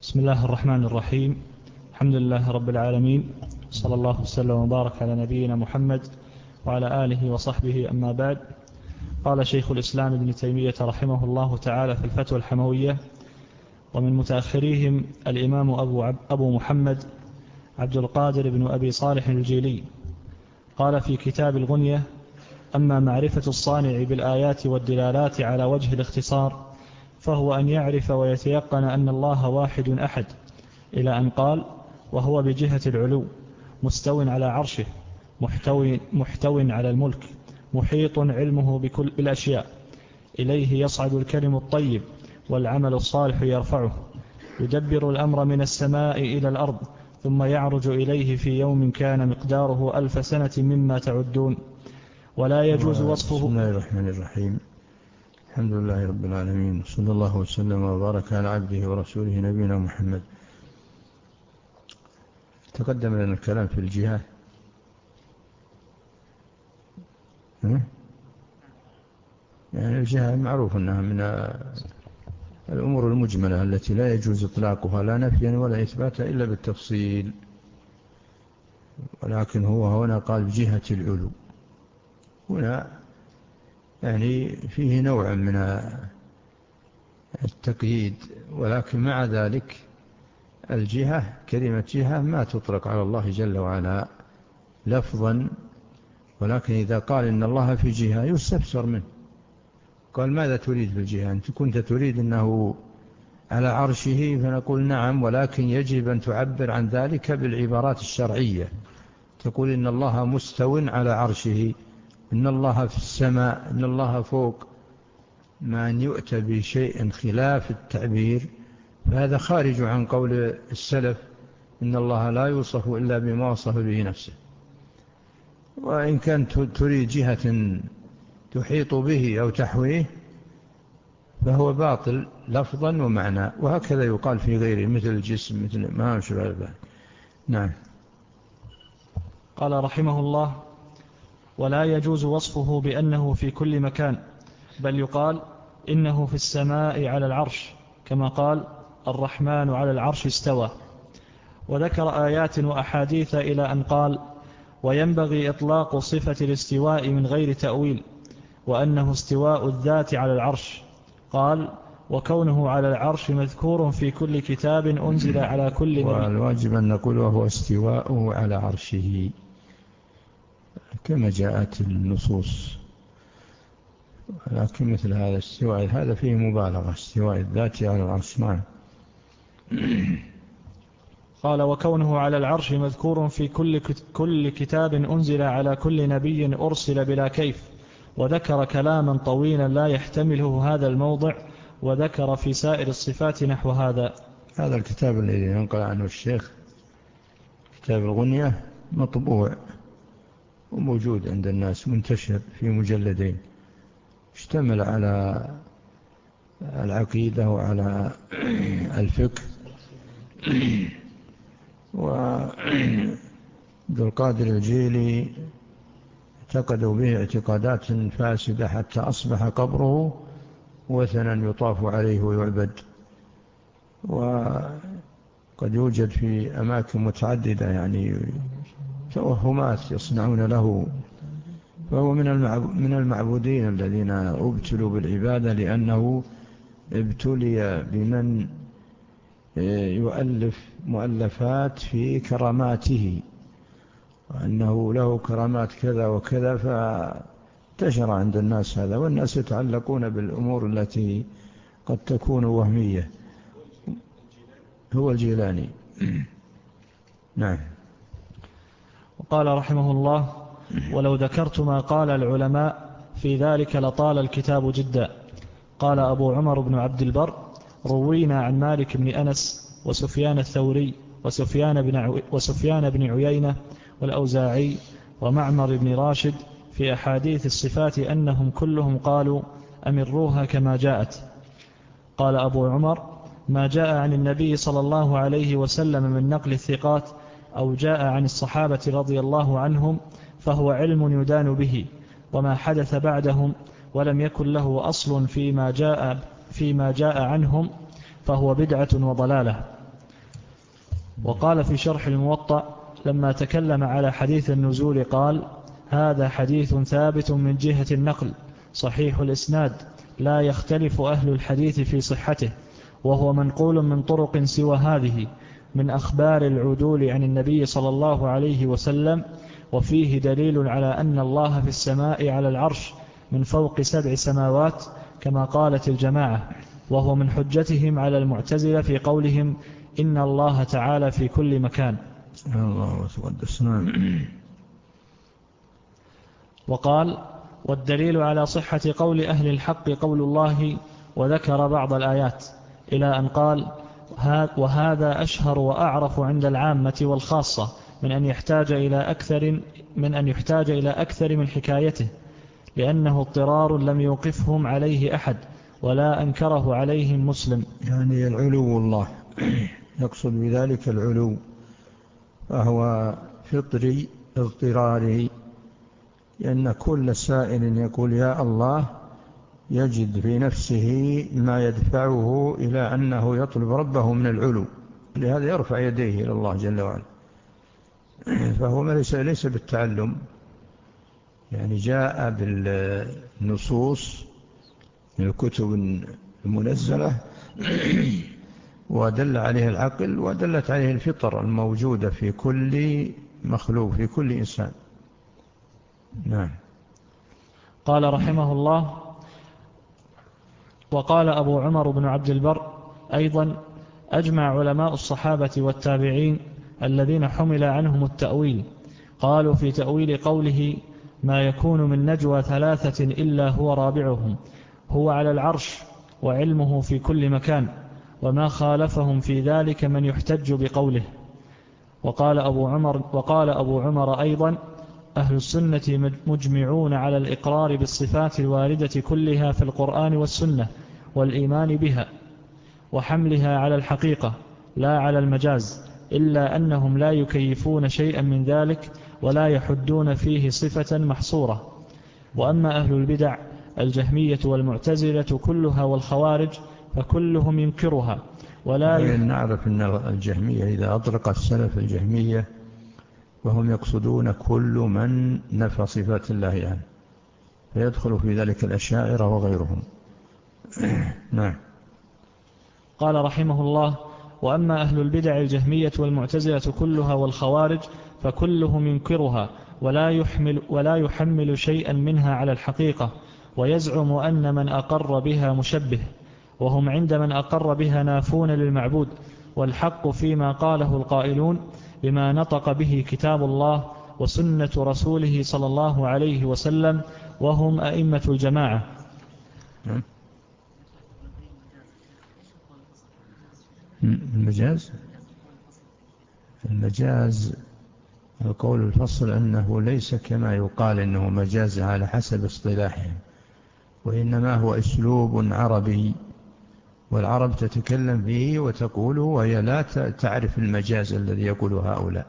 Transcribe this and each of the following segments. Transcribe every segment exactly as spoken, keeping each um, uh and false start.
بسم الله الرحمن الرحيم. الحمد لله رب العالمين، صلى الله وسلم وبارك على نبينا محمد وعلى آله وصحبه، أما بعد. قال شيخ الإسلام ابن تيمية رحمه الله تعالى في الفتوى الحموية: ومن متأخريهم الإمام أبو, عب أبو محمد عبد القادر بن أبي صالح الجيلي، قال في كتاب الغنية: أما معرفة الصانع بالآيات والدلالات على وجه الاختصار فهو أن يعرف ويتيقن أن الله واحد أحد، إلى أن قال: وهو بجهة العلو مستو على عرشه، محتو, محتو على الملك، محيط علمه بكل الأشياء، إليه يصعد الكلم الطيب والعمل الصالح يرفعه، يدبر الأمر من السماء إلى الأرض، ثم يعرج إليه في يوم كان مقداره ألف سنة مما تعدون، ولا يجوز وصفه. بسم الله الرحمن الرحيم. الحمد لله رب العالمين، صلى الله وسلم وبارك على عبده ورسوله نبينا محمد. تقدم لنا الكلام في الجهة. يعني الجهة معروف أنها من الأمور المجملة التي لا يجوز إطلاقها لا نفيا ولا إثباتا إلا بالتفصيل، ولكن هو هنا قال بجهة العلو. هنا يعني فيه نوع من التقييد، ولكن مع ذلك الجهة، كلمة جهة ما تطلق على الله جل وعلا لفظا، ولكن إذا قال إن الله في جهة يستفسر منه. قال: ماذا تريد بالجهة؟ أنت كنت تريد أنه على عرشه، فنقول نعم، ولكن يجب أن تعبر عن ذلك بالعبارات الشرعية. تقول إن الله مستو على عرشه، إن الله في السماء، إن الله فوق. ما أن يؤتى بشيء خلاف التعبير فهذا خارج عن قول السلف: إن الله لا يوصف إلا بما وصف به نفسه. وإن كانت تريد جهة تحيط به أو تحويه فهو باطل لفظا ومعنى، وهكذا يقال في غيره مثل الجسم، مثل ما أشبه ذلك. نعم. قال رحمه الله: ولا يجوز وصفه بأنه في كل مكان، بل يقال إنه في السماء على العرش، كما قال: الرحمن على العرش استوى. وذكر آيات وأحاديث إلى أن قال: وينبغي إطلاق صفة الاستواء من غير تأويل، وأنه استواء الذات على العرش. قال: وكونه على العرش مذكور في كل كتاب أنزل على كل نبي. والواجب أن نقول وهو استواءه على عرشه كما جاءت النصوص، لكن مثل هذا استواء هذا فيه مبالغة، استواء الذات على العرش. نعم. قال: وكونه على العرش مذكور في كل كل كتاب أنزل على كل نبي أرسل بلا كيف. وذكر كلاما طويلا لا يحتمله هذا الموضع، وذكر في سائر الصفات نحو هذا. هذا الكتاب الذي ينقل عنه الشيخ، كتاب الغنية، مطبوع وموجود عند الناس، منتشر في مجلدين، اشتمل على العقيدة وعلى الفقه. وعبد القادر الجيلي اعتقدوا به اعتقادات فاسدة حتى أصبح قبره وثنا يطاف عليه ويعبد، وقد يوجد في أماكن متعددة يعني توهمات يصنعون له. فهو من المعبودين الذين ابتلوا بالعبادة، لأنه ابتلي بمن يؤلف مؤلفات في كراماته، وأنه له كرامات كذا وكذا، فانتشر عند الناس هذا، والناس يتعلقون بالأمور التي قد تكون وهمية. هو الجيلاني. نعم. وقال رحمه الله: ولو ذكرت ما قال العلماء في ذلك لطال الكتاب جدا. قال أبو عمر بن عبد البر: روينا عن مالك بن أنس وسفيان الثوري وسفيان بن, وسفيان بن عيينة والأوزاعي ومعمر بن راشد في أحاديث الصفات أنهم كلهم قالوا: أمروها كما جاءت. قال أبو عمر: ما جاء عن النبي صلى الله عليه وسلم من نقل الثقات أو جاء عن الصحابة رضي الله عنهم فهو علم يدان به، وما حدث بعدهم ولم يكن له أصل فيما جاء, فيما جاء عنهم فهو بدعة وضلالة. وقال في شرح الموطأ لما تكلم على حديث النزول قال: هذا حديث ثابت من جهة النقل صحيح الإسناد، لا يختلف أهل الحديث في صحته، وهو منقول من طرق سوى هذه من أخبار العدول عن النبي صلى الله عليه وسلم، وفيه دليل على أن الله في السماء على العرش من فوق سبع سماوات كما قالت الجماعة، وهو من حجتهم على المعتزلة في قولهم إن الله تعالى في كل مكان. الله تقدس. نعم. وقال: والدليل على صحة قول أهل الحق قول الله، وذكر بعض الآيات إلى أن قال: وهذا أشهر وأعرف عند العامة والخاصة من أن يحتاج إلى أكثر من أن يحتاج إلى أكثر من حكايته، لأنه اضطرار لم يوقفهم عليه أحد ولا أنكره عليهم مسلم. يعني العلو الله يقصد بذلك العلو، فهو فطري اضطراري، لأن كل سائل يقول يا الله يجد في نفسه ما يدفعه إلى أنه يطلب ربه من العلو، لهذا يرفع يديه إلى الله جل وعلا. فهو ليس ليس بالتعلم، يعني جاء بالنصوص من الكتب المنزلة ودل عليه العقل ودلت عليه الفطر الموجودة في كل مخلوق في كل إنسان. نعم. قال رحمه الله: وقال أبو عمر بن عبد البر أيضا: أجمع علماء الصحابة والتابعين الذين حمل عنهم التأويل قالوا في تأويل قوله ما يكون من نجوى ثلاثة إلا هو رابعهم هو على العرش وعلمه في كل مكان، وما خالفهم في ذلك من يحتج بقوله. وقال أبو عمر, وقال أبو عمر أيضا: أهل السنة مجمعون على الإقرار بالصفات الواردة كلها في القرآن والسنة والإيمان بها وحملها على الحقيقة لا على المجاز، إلا أنهم لا يكيفون شيئا من ذلك ولا يحدون فيه صفة محصورة. وأما أهل البدع الجهمية والمعتزلة كلها والخوارج فكلهم ينكرها ولا يح... نعرف أن الجهمية إذا أطلق السلف الجهمية وهم يقصدون كل من نفى صفات الله يعني، فيدخل في ذلك الأشاعرة وغيرهم. نعم. قال رحمه الله: وأما أهل البدع الجهمية والمعتزلة كلها والخوارج فكلهم ينكرها ولا يحمل, ولا يحمل شيئا منها على الحقيقة، ويزعم أن من أقر بها مشبه، وهم عند من أقر بها نافون للمعبود، والحق فيما قاله القائلون بما نطق به كتاب الله وسنة رسوله صلى الله عليه وسلم، وهم أئمة الجماعة. المجاز المجاز القول الفصل أنه ليس كما يقال أنه مجاز على حسب اصطلاحهم، وإنما هو أسلوب عربي، والعرب تتكلم به وتقوله وهي لا تعرف المجاز الذي يقوله هؤلاء.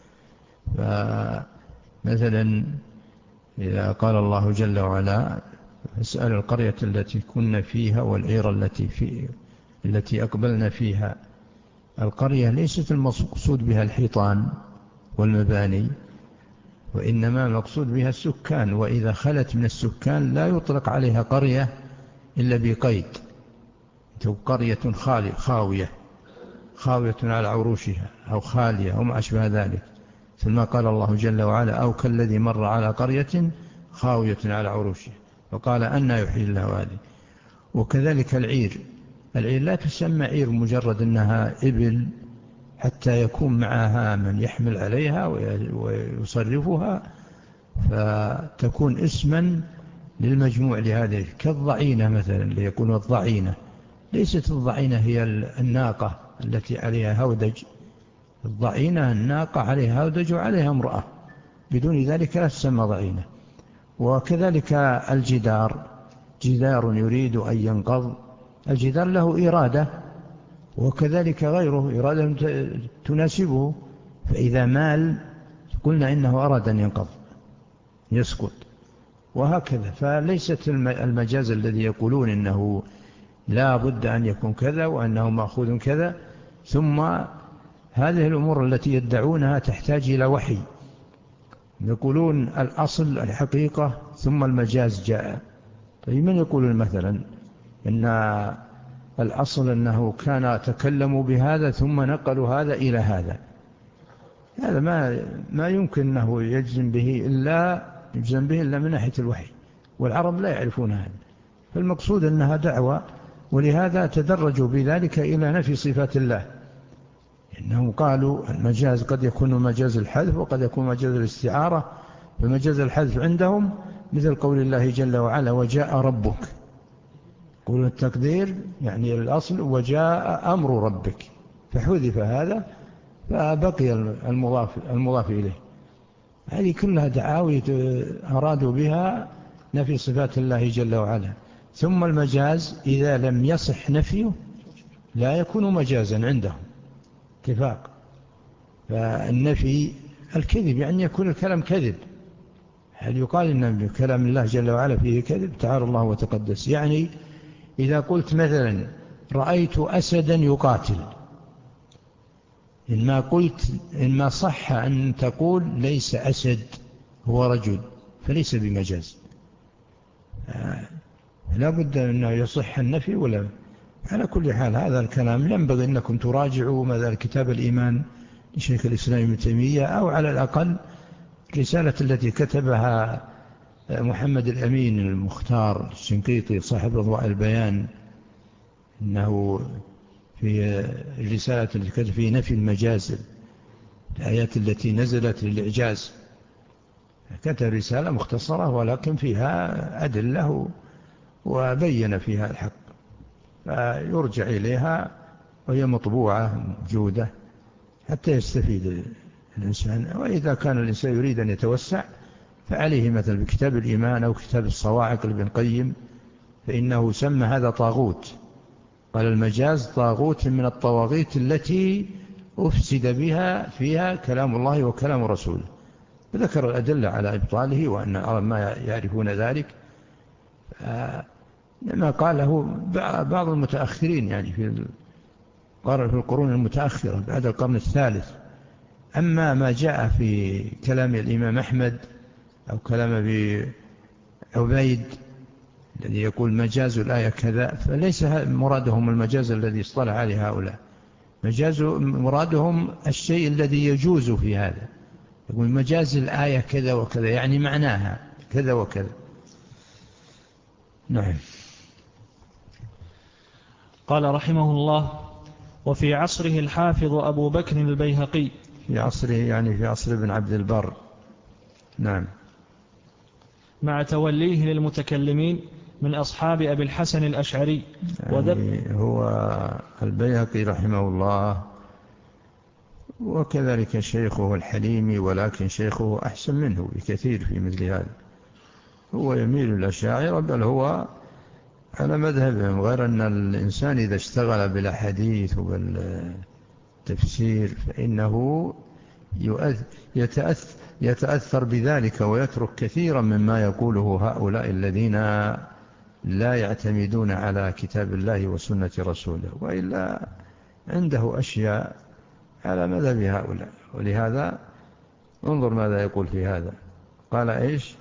فمثلا إذا قال الله جل وعلا اسأل القرية التي كنا فيها والعير التي, في التي أقبلنا فيها، القرية ليست المقصود بها الحيطان والمباني، وإنما المقصود بها السكان، وإذا خلت من السكان لا يطلق عليها قرية إلا بقيد، قرية خالية خاوية خاوية على عروشها أو خالية أو ما أشبه ذلك، ثم قال الله جل وعلا أو كالذي مر على قرية خاوية على عروشها وقال أن يحيي الله هذه. وكذلك العير العير لا تسمى عير مجرد أنها إبل، حتى يكون معها من يحمل عليها ويصرفها فتكون اسما للمجموع لهذه، كالضعينة مثلا ليكون الضعينة، ليست الضعينة هي الناقة التي عليها هودج، الضعينة الناقة عليها هودج وعليها امرأة، بدون ذلك لا تسمى ضعينة. وكذلك الجدار جدار يريد أن ينقض، الجدار له إرادة، وكذلك غيره إرادة تناسبه، فإذا مال قلنا إنه أراد أن ينقض يسقط، وهكذا. فليست المجاز الذي يقولون إنه لا بد أن يكون كذا وأنه مأخوذ كذا ثم هذه الأمور التي يدعونها تحتاج إلى وحي. يقولون الأصل الحقيقة ثم المجاز جاء. طيب من يقول مثلا إن الأصل أنه كان تكلموا بهذا ثم نقلوا هذا إلى هذا؟ هذا ما ما يمكن أنه يجزم به إلا يجزم به إلا من ناحية الوحي، والعرب لا يعرفون هذا. فالمقصود أنها دعوة، ولهذا تدرجوا بذلك إلى نفي صفات الله. إنهم قالوا المجاز قد يكون مجاز الحذف وقد يكون مجاز الاستعارة. فمجاز الحذف عندهم مثل قول الله جل وعلا وجاء ربك، قول التقدير يعني الأصل وجاء أمر ربك، فحذف هذا فبقي المضاف, المضاف إليه. هذه كلها دعاوي أرادوا بها نفي صفات الله جل وعلا. ثم المجاز إذا لم يصح نفيه لا يكون مجازا عندهم اتفاق. فالنفي الكذب يعني يكون الكلام كذب. هل يقال إن كلام الله جل وعلا فيه كذب؟ تعالى الله وتقدس. يعني إذا قلت مثلا رأيت أسدا يقاتل، إنما قلت إنما صح أن تقول ليس أسد هو رجل فليس بمجاز. لا بد أنه يصح النفي ولا. على كل حال هذا الكلام ينبغي أنكم تراجعوا مثلا كتاب الإيمان لشيخ الإسلام ابن تيمية، أو على الأقل رسالة التي كتبها محمد الأمين المختار الشنقيطي صاحب أضواء البيان، إنه في الرسالة التي كتب في نفي المجاز الآيات التي نزلت للإعجاز، كتب رسالة مختصرة ولكن فيها أدلة وبين فيها الحق، فيرجع إليها وهي مطبوعة موجودة حتى يستفيد الإنسان. وإذا كان الإنسان يريد أن يتوسع فعليه مثل بكتاب الإيمان أو كتاب الصواعق لابن القيم، فإنه سمى هذا طاغوت. قال المجاز طاغوت من الطواغيت التي أفسد بها فيها كلام الله وكلام رسوله، فذكر الأدلة على إبطاله وأن العرب ما يعرفون ذلك. لما قاله بعض المتأخرين يعني في القرون المتأخرة بعد القرن الثالث. أما ما جاء في كلام الإمام أحمد أو كلام أبي عبيد الذي يقول مجاز الآية كذا، فليس مرادهم المجاز الذي اصطلح عليه هؤلاء. مجاز مرادهم الشيء الذي يجوز في هذا. يقول مجاز الآية كذا وكذا يعني معناها كذا وكذا. نعم. قال رحمه الله: وفي عصره الحافظ أبو بكر البيهقي. في عصره يعني في عصر ابن عبد البر. نعم. مع توليه للمتكلمين من أصحاب أبي الحسن الأشعري. يعني هو البيهقي رحمه الله وكذلك شيخه الحليمي، ولكن شيخه أحسن منه بكثير في مثل هذا. هو يميل الأشاعرة بل هو على مذهبهم، غير أن الإنسان إذا اشتغل بالحديث وبالتفسير فإنه يتأثر, يتأثر بذلك ويترك كثيرا مما يقوله هؤلاء الذين لا يعتمدون على كتاب الله وسنة رسوله، وإلا عنده أشياء على مذهب هؤلاء. ولهذا انظر ماذا يقول في هذا. قال إيش؟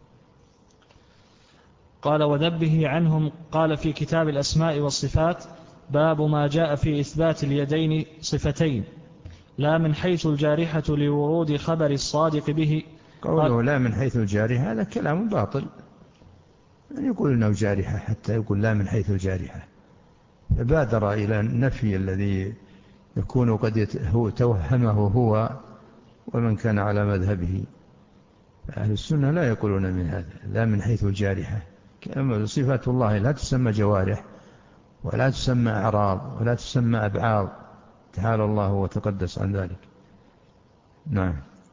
قال وذبه عنهم. قال في كتاب الأسماء والصفات: باب ما جاء في إثبات اليدين صفتين لا من حيث الجارحة لورود خبر الصادق به. قوله لا من حيث الجارحة هذا كلام باطل. يعني يقول إنه جارحة حتى يقول لا من حيث الجارحة، فبادر إلى النفي الذي يكون قد توهمه هو ومن كان على مذهبه. أهل السنة لا يقولون من هذا لا من حيث الجارحة. صفات الله لا تسمى جوارح ولا تسمى أعراض ولا تسمى أبعاض، تعالى الله وتقدس عن ذلك. نعم.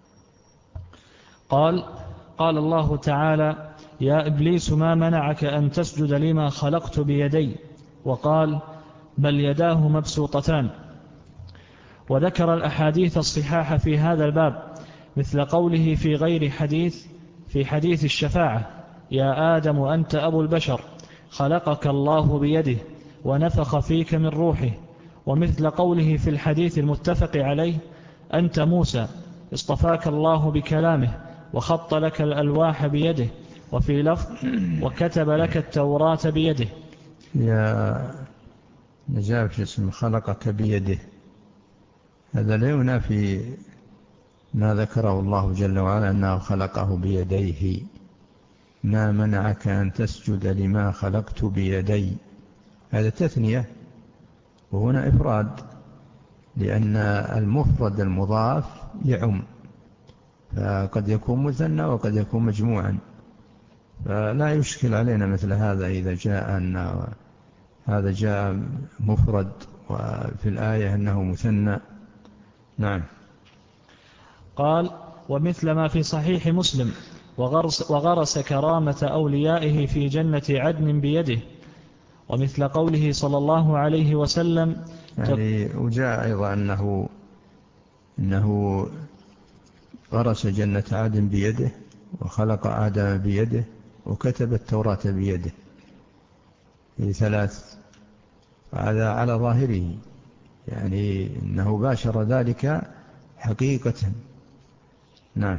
قال قال الله تعالى: يا إبليس ما منعك أن تسجد لما خلقت بيدي؟ وقال: بل يداه مبسوطتان. وذكر الأحاديث الصحاح في هذا الباب مثل قوله في غير حديث في حديث الشفاعة: يا آدم أنت أبو البشر، خلقك الله بيده ونفخ فيك من روحه، ومثل قوله في الحديث المتفق عليه: أنت موسى اصطفاك الله بكلامه وخط لك الألواح بيده، وفي لفظ: وكتب لك التوراة بيده. يا نجاب في اسم خلقك بيده، هذا لا ينافي ما ذكره الله جل وعلا أنه خلقه بيديه. ما منعك أن تسجد لما خلقت بيدي، هذا تثنية وهنا إفراد، لأن المفرد المضاف يعم، فقد يكون مثنى وقد يكون مجموعا، فلا يشكل علينا مثل هذا إذا جاء أن هذا جاء مفرد وفي الآية أنه مثنى. نعم. قال: ومثل ما في صحيح مسلم: وغرس, وغرس كرامة أوليائه في جنة عدن بيده. ومثل قوله صلى الله عليه وسلم: يعني وجاء أيضا أنه, إنه غرس جنة عدن بيده، وخلق آدم بيده، وكتب التوراة بيده، في ثلاث، هذا على ظاهره، يعني إنه باشر ذلك حقيقة. نعم.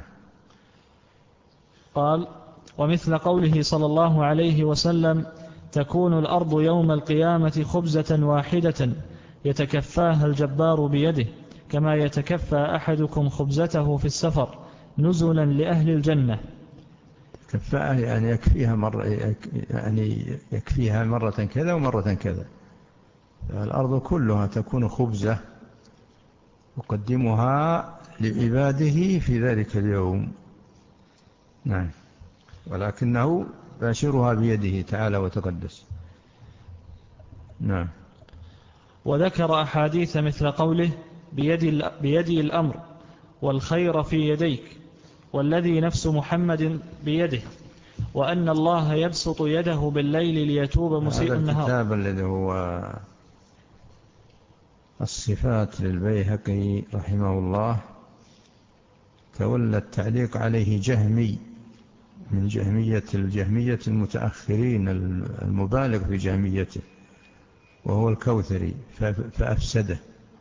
قال: ومثل قوله صلى الله عليه وسلم: تكون الأرض يوم القيامة خبزة واحدة يتكفاها الجبار بيده، كما يتكفى أحدكم خبزته في السفر نزلا لأهل الجنة. كفاءة يعني يكفيها مرة، يعني يكفيها مرة كذا ومرة كذا. الأرض كلها تكون خبزة يقدمها لعباده في ذلك اليوم. نعم. ولكنه باشرها بيده تعالى وتقدس. نعم. وذكر أحاديث مثل قوله: بيدي, بيدي الأمر والخير في يديك، والذي نفس محمد بيده، وأن الله يبسط يده بالليل ليتوب مسيء النهار. هذا الكتاب الذي هو الصفات للبيهقي رحمه الله تولى التعليق عليه جهمي من جهمية الجهمية المتأخرين المبالغ في جهميته، وهو الكوثري، فأفسده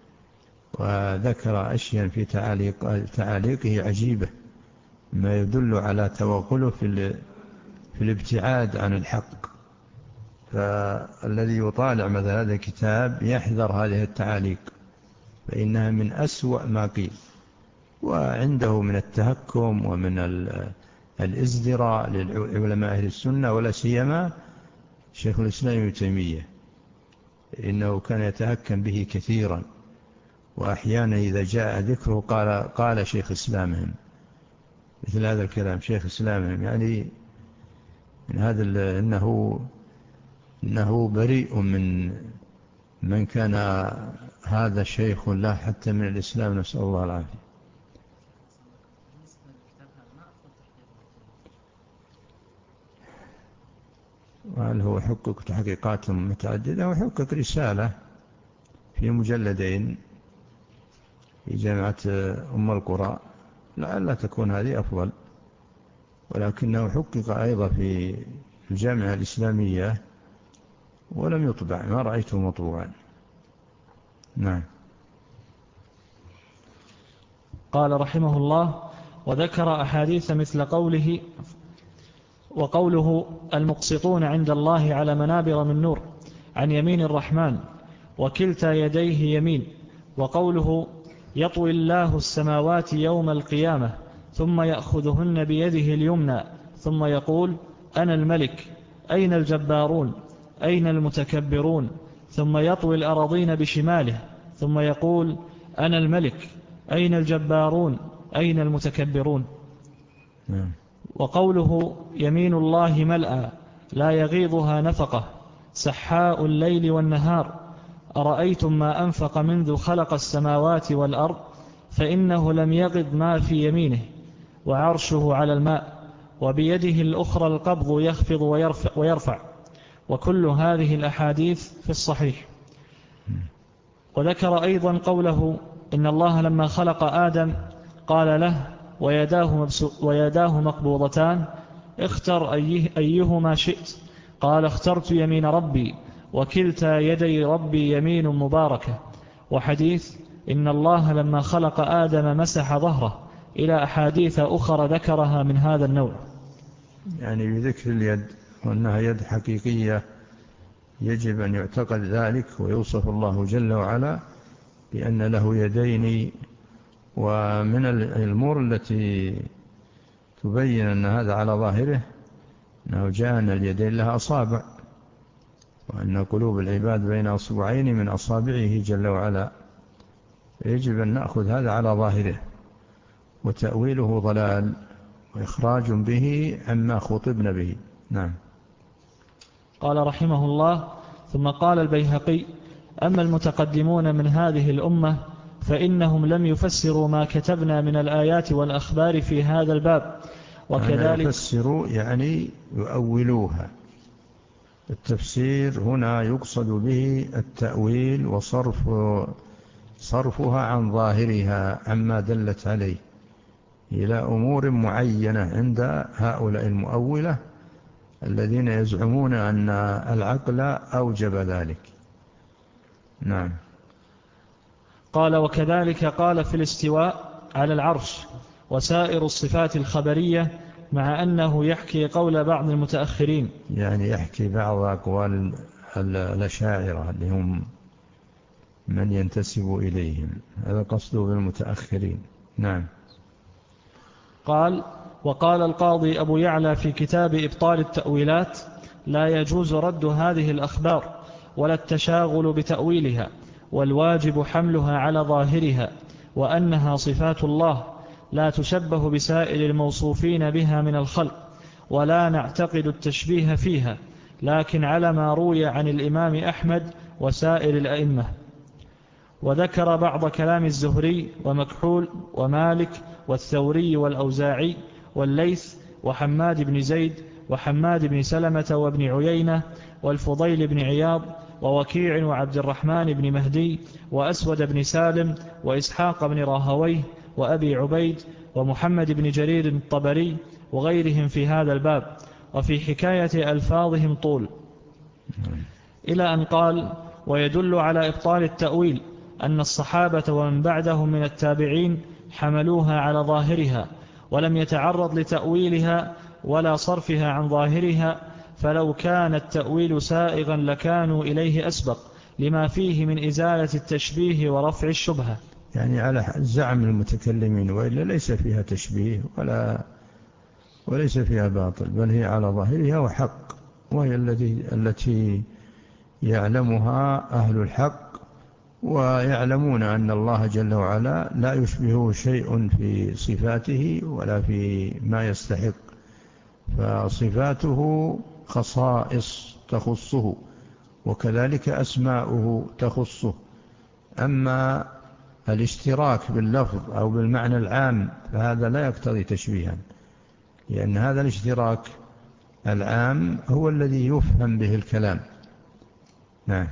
وذكر أشياء في تعاليق تعاليقه عجيبة، ما يدل على توغله في في الابتعاد عن الحق. فالذي يطالع مثل هذا الكتاب يحذر هذه التعاليق، فإنها من أسوأ ما قيل، وعنده من التهكم ومن الازدراء للعلماء أهل السنة، ولا سيما شيخ الإسلام ابن تيمية، إنه كان يتهكم به كثيرا، وأحيانا إذا جاء ذكره قال, قال شيخ إسلامهم، مثل هذا الكلام شيخ إسلامهم، يعني من هذا إنه, إنه بريء من من كان هذا شيخ لا حتى من الإسلام، نسأل الله العافية. وهل هو حقق تحقيقات متعددة، وحقق رسالة في مجلدين في جامعة أم القرى، لعل تكون هذه أفضل، ولكنه حقق أيضا في الجامعة الإسلامية ولم يطبع، ما رأيته مطبوعا. نعم. قال رحمه الله: وذكر أحاديث مثل قوله وقوله: المقسطون عند الله على منابر من نور عن يمين الرحمن وكلتا يديه يمين، وقوله: يطوي الله السماوات يوم القيامة ثم يأخذهن بيده اليمنى ثم يقول: أنا الملك، أين الجبارون، أين المتكبرون، ثم يطوي الأراضين بشماله ثم يقول: أنا الملك، أين الجبارون، أين المتكبرون. نعم. وقوله: يمين الله ملأى لا يغيضها نفقه سحاء الليل والنهار، أرأيتم ما أنفق منذ خلق السماوات والأرض فإنه لم يغض ما في يمينه، وعرشه على الماء، وبيده الأخرى القبض يخفض ويرفع, ويرفع. وكل هذه الأحاديث في الصحيح. وذكر أيضا قوله: إن الله لما خلق آدم قال له: ويداه, ويداه مقبوضتان اختر أيه أيهما شئت، قال: اخترت يمين ربي، وكلتا يدي ربي يمين مباركة، وحديث إن الله لما خلق آدم مسح ظهره، إلى أحاديث أخرى ذكرها من هذا النوع. يعني بذكر اليد وأنها يد حقيقية يجب أن يعتقد ذلك، ويوصف الله جل وعلا بأن له يدين. ومن الأمور التي تبين أن هذا على ظاهره أنه جاء أن اليدين لها أصابع، وأن قلوب العباد بين أصبعين من أصابعه جل وعلا، يجب أن نأخذ هذا على ظاهره، وتأويله ضلال وإخراج به عما خطبنا به. نعم. قال رحمه الله: ثم قال البيهقي: أما المتقدمون من هذه الأمة فإنهم لم يفسروا ما كتبنا من الآيات والأخبار في هذا الباب، وكذلك يفسروا يعني يؤولوها. التفسير هنا يقصد به التأويل وصرف صرفها عن ظاهرها عما دلت عليه إلى أمور معينة عند هؤلاء المؤولة الذين يزعمون أن العقل أوجب ذلك. نعم. قال: وكذلك قال في الاستواء على العرش وسائر الصفات الخبرية، مع أنه يحكي قول بعض المتأخرين، يعني يحكي بعض أقوال الأشاعرة اللي هم من ينتسب إليهم، هذا قصده بالمتأخرين. نعم. قال: وقال القاضي أبو يعلى في كتاب إبطال التأويلات: لا يجوز رد هذه الأخبار ولا التشاغل بتأويلها، والواجب حملها على ظاهرها، وأنها صفات الله لا تشبه بسائر الموصوفين بها من الخلق، ولا نعتقد التشبيه فيها، لكن على ما روي عن الإمام أحمد وسائر الأئمة. وذكر بعض كلام الزهري ومكحول ومالك والثوري والأوزاعي والليث وحماد بن زيد وحماد بن سلمة وابن عيينة والفضيل بن عياض ووكيع وعبد الرحمن بن مهدي وأسود بن سالم وإسحاق بن راهويه وأبي عبيد ومحمد بن جرير الطبري وغيرهم في هذا الباب، وفي حكاية ألفاظهم طول، إلى أن قال: ويدل على إبطال التأويل أن الصحابة ومن بعدهم من التابعين حملوها على ظاهرها ولم يتعرض لتأويلها ولا صرفها عن ظاهرها، فلو كان التأويل سائغا لكانوا إليه أسبق، لما فيه من إزالة التشبيه ورفع الشبهة. يعني على زعم المتكلمين، وإلا ليس فيها تشبيه ولا وليس فيها باطل، بل هي على ظاهرها وحق، وهي التي التي يعلمها أهل الحق، ويعلمون أن الله جل وعلا لا يشبهه شيء في صفاته ولا في ما يستحق، فصفاته خصائص تخصه، وكذلك أسماؤه تخصه. أما الاشتراك باللفظ أو بالمعنى العام فهذا لا يقتضي تشبيها، لأن هذا الاشتراك العام هو الذي يفهم به الكلام. نعم.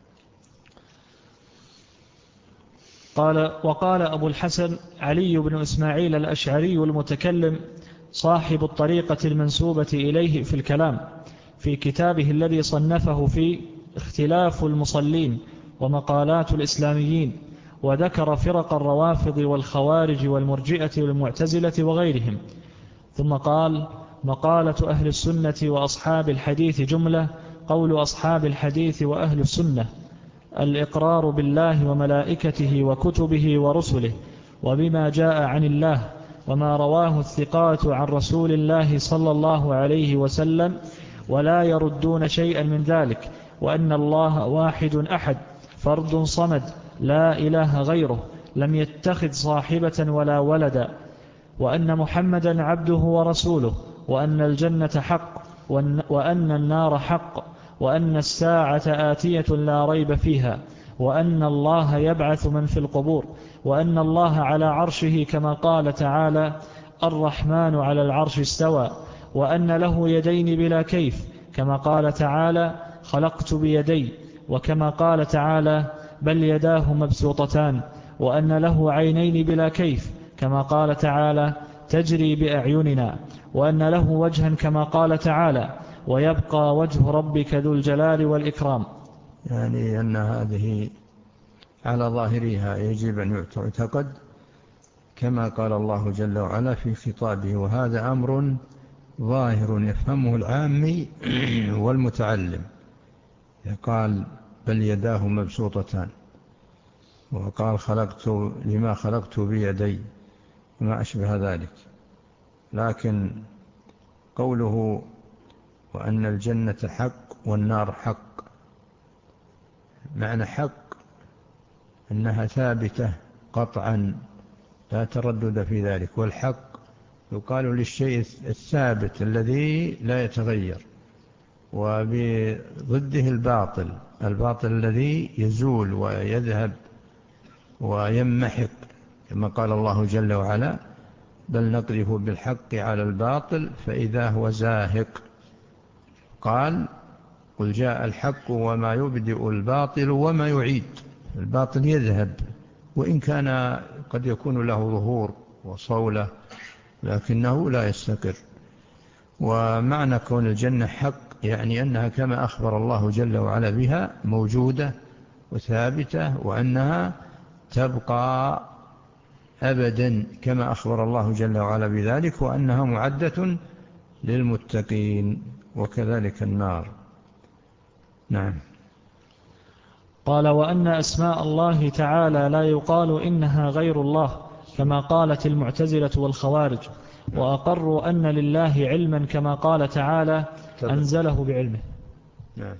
قال: وقال أبو الحسن علي بن إسماعيل الأشعري المتكلم صاحب الطريقة المنسوبة إليه في الكلام في كتابه الذي صنفه في اختلاف المصلين ومقالات الإسلاميين، وذكر فرق الروافض والخوارج والمرجئة والمعتزلة وغيرهم. ثم قال: مقالة أهل السنة وأصحاب الحديث جملة: قول أصحاب الحديث وأهل السنة الإقرار بالله وملائكته وكتبه ورسله وبما جاء عن الله وما رواه الثقات عن رسول الله صلى الله عليه وسلم، ولا يردون شيئا من ذلك، وأن الله واحد أحد فرد صمد لا إله غيره، لم يتخذ صاحبة ولا ولدا، وأن محمدا عبده ورسوله، وأن الجنة حق، وأن النار حق، وأن الساعة آتية لا ريب فيها، وأن الله يبعث من في القبور، وأن الله على عرشه كما قال تعالى: الرحمن على العرش استوى، وأن له يدين بلا كيف كما قال تعالى: خلقت بيدي، وكما قال تعالى: بل يداه مبسوطتان، وأن له عينين بلا كيف كما قال تعالى: تجري بأعيننا، وأن له وجها كما قال تعالى: ويبقى وجه ربك ذو الجلال والإكرام. يعني أن هذه على ظاهرها يجب أن يعتقد كما قال الله جل وعلا في خطابه، وهذا أمر ظاهر يفهمه العامي والمتعلم. قال بل يداه مبسوطتان، وقال خلقت لما خلقت بيدي وما أشبه ذلك. لكن قوله وأن الجنة حق والنار حق، معنى حق أنها ثابتة قطعا لا تردد في ذلك، والحق يقال للشيء الثابت الذي لا يتغير، وبضده الباطل، الباطل الذي يزول ويذهب ويمحق، كما قال الله جل وعلا بل نقذف بالحق على الباطل فإذا هو زاهق. قال قل جاء الحق وما يبدئ الباطل وما يعيد، الباطل يذهب وإن كان قد يكون له ظهور وصولة لكنه لا يستقر. ومعنى كون الجنة حق يعني أنها كما أخبر الله جل وعلا بها موجودة وثابتة، وأنها تبقى أبدا كما أخبر الله جل وعلا بذلك، وأنها معدة للمتقين، وكذلك النار. نعم. قال وأن أسماء الله تعالى لا يقال إنها غير الله كما قالت المعتزلة والخوارج، وأقروا أن لله علما كما قال تعالى أنزله بعلمه. نعم.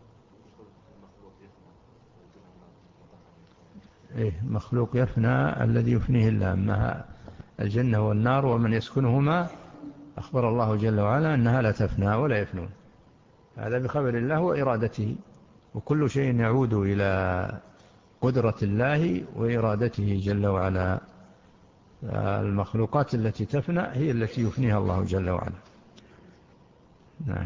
إيه مخلوق يفنى الذي يفنيه الله، أما الجنة والنار ومن يسكنهما أخبر الله جل وعلا أنها لا تفنى ولا يفنون، هذا بخبر الله وإرادته، وكل شيء يعود إلى قدرة الله وإرادته جل وعلا. المخلوقات التي تفنى هي التي يفنيها الله جل وعلا. نعم.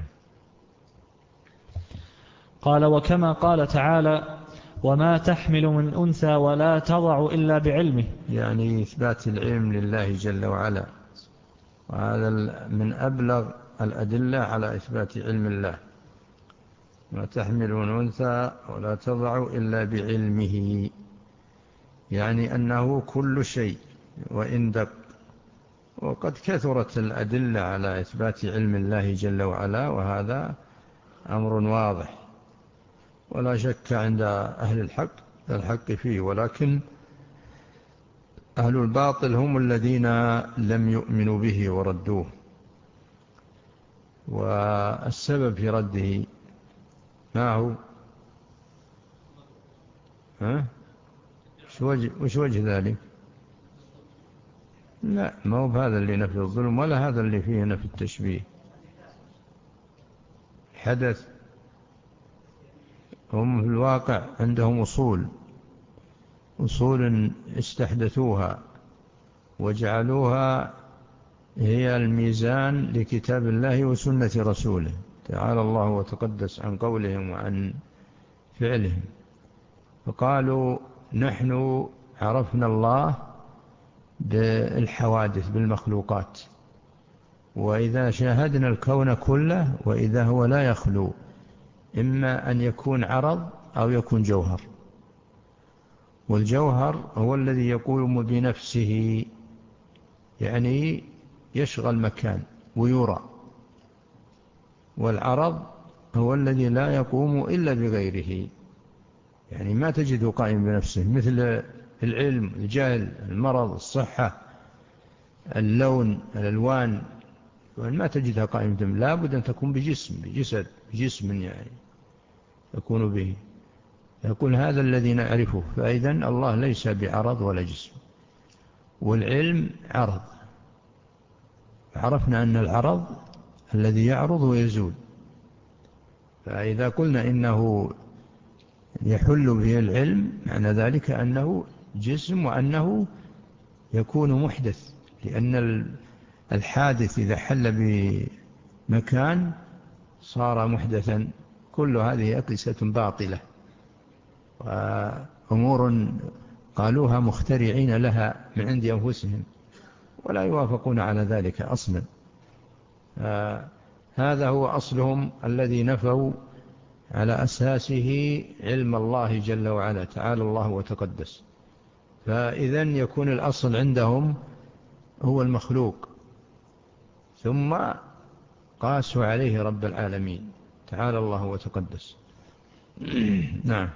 قال وكما قال تعالى وما تحمل من أنثى ولا تضع إلا بعلمه، يعني إثبات العلم لله جل وعلا، وهذا من أبلغ الأدلة على إثبات علم الله. ما تحمل من أنثى ولا تضع إلا بعلمه، يعني أنه كل شيء وإن دق. وقد كثرت الأدلة على إثبات علم الله جل وعلا، وهذا أمر واضح ولا شك عند أهل الحق الحق فيه، ولكن أهل الباطل هم الذين لم يؤمنوا به وردوه. والسبب في رده ما هو؟ ها؟ وش وجه ذلك؟ لا، ما هو هذا اللي نفي الظلم ولا هذا اللي فيه نفي التشبيه. حدث هم في الواقع عندهم أصول أصول استحدثوها وجعلوها هي الميزان لكتاب الله وسنة رسوله تعالى الله وتقدس عن قولهم وعن فعلهم. فقالوا نحن عرفنا الله بالحوادث بالمخلوقات، وإذا شاهدنا الكون كله وإذا هو لا يخلو إما أن يكون عرض أو يكون جوهر، والجوهر هو الذي يقوم بنفسه يعني يشغل مكان ويرى، والعرض هو الذي لا يقوم إلا بغيره، يعني ما تجده قائم بنفسه، مثل العلم، الجهل، المرض، الصحة، اللون، الألوان، ما تجدها قائمة، لا بد أن تكون بجسم بجسد بجسم يعني يكون به. يقول هذا الذي نعرفه، فإذن الله ليس بعرض ولا جسم. والعلم عرض، عرفنا أن العرض الذي يعرض ويزول، فإذا قلنا إنه يحل به العلم معنى ذلك أنه جسم وأنه يكون محدث، لأن الحادث إذا حل بمكان صار محدثا. كل هذه أقيسة باطلة وأمور قالوها مخترعين لها من عند أنفسهم ولا يوافقون على ذلك أصلا. هذا هو أصلهم الذي نفوا على أساسه علم الله جل وعلا تعالى الله وتقدس، فإذن يكون الأصل عندهم هو المخلوق، ثم قاسوا عليه رب العالمين تعالى الله وتقدس. نعم.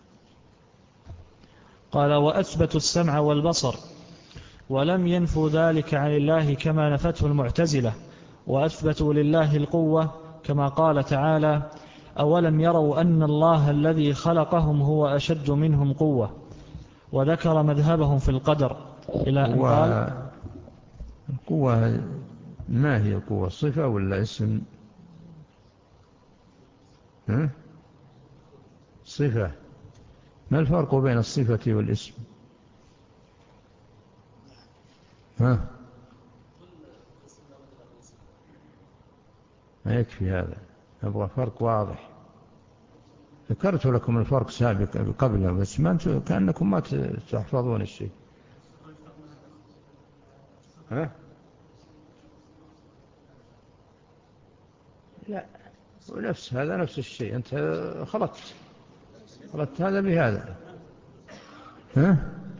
قال: وأثبتوا السمع والبصر ولم ينفوا ذلك عن الله كما نفته المعتزلة، وأثبتوا لله القوة كما قال تعالى: أولم يروا أن الله الذي خلقهم هو أشد منهم قوة. وذكر مذهبهم في القدر إلى أن قال: القوة ما هي القوة، صفة ولا اسم؟ ها؟ صفة. ما الفرق بين الصفة والاسم؟ ها؟ ما يكفي هذا، أبغى فرق واضح. ذكرت لكم الفرق سابق قبل، بس ما أنتم كأنكم ما تحفظون الشيء. ها؟ لا، ونفس هذا نفس الشيء، أنت خلطت خلطت هذا بهذا. ها؟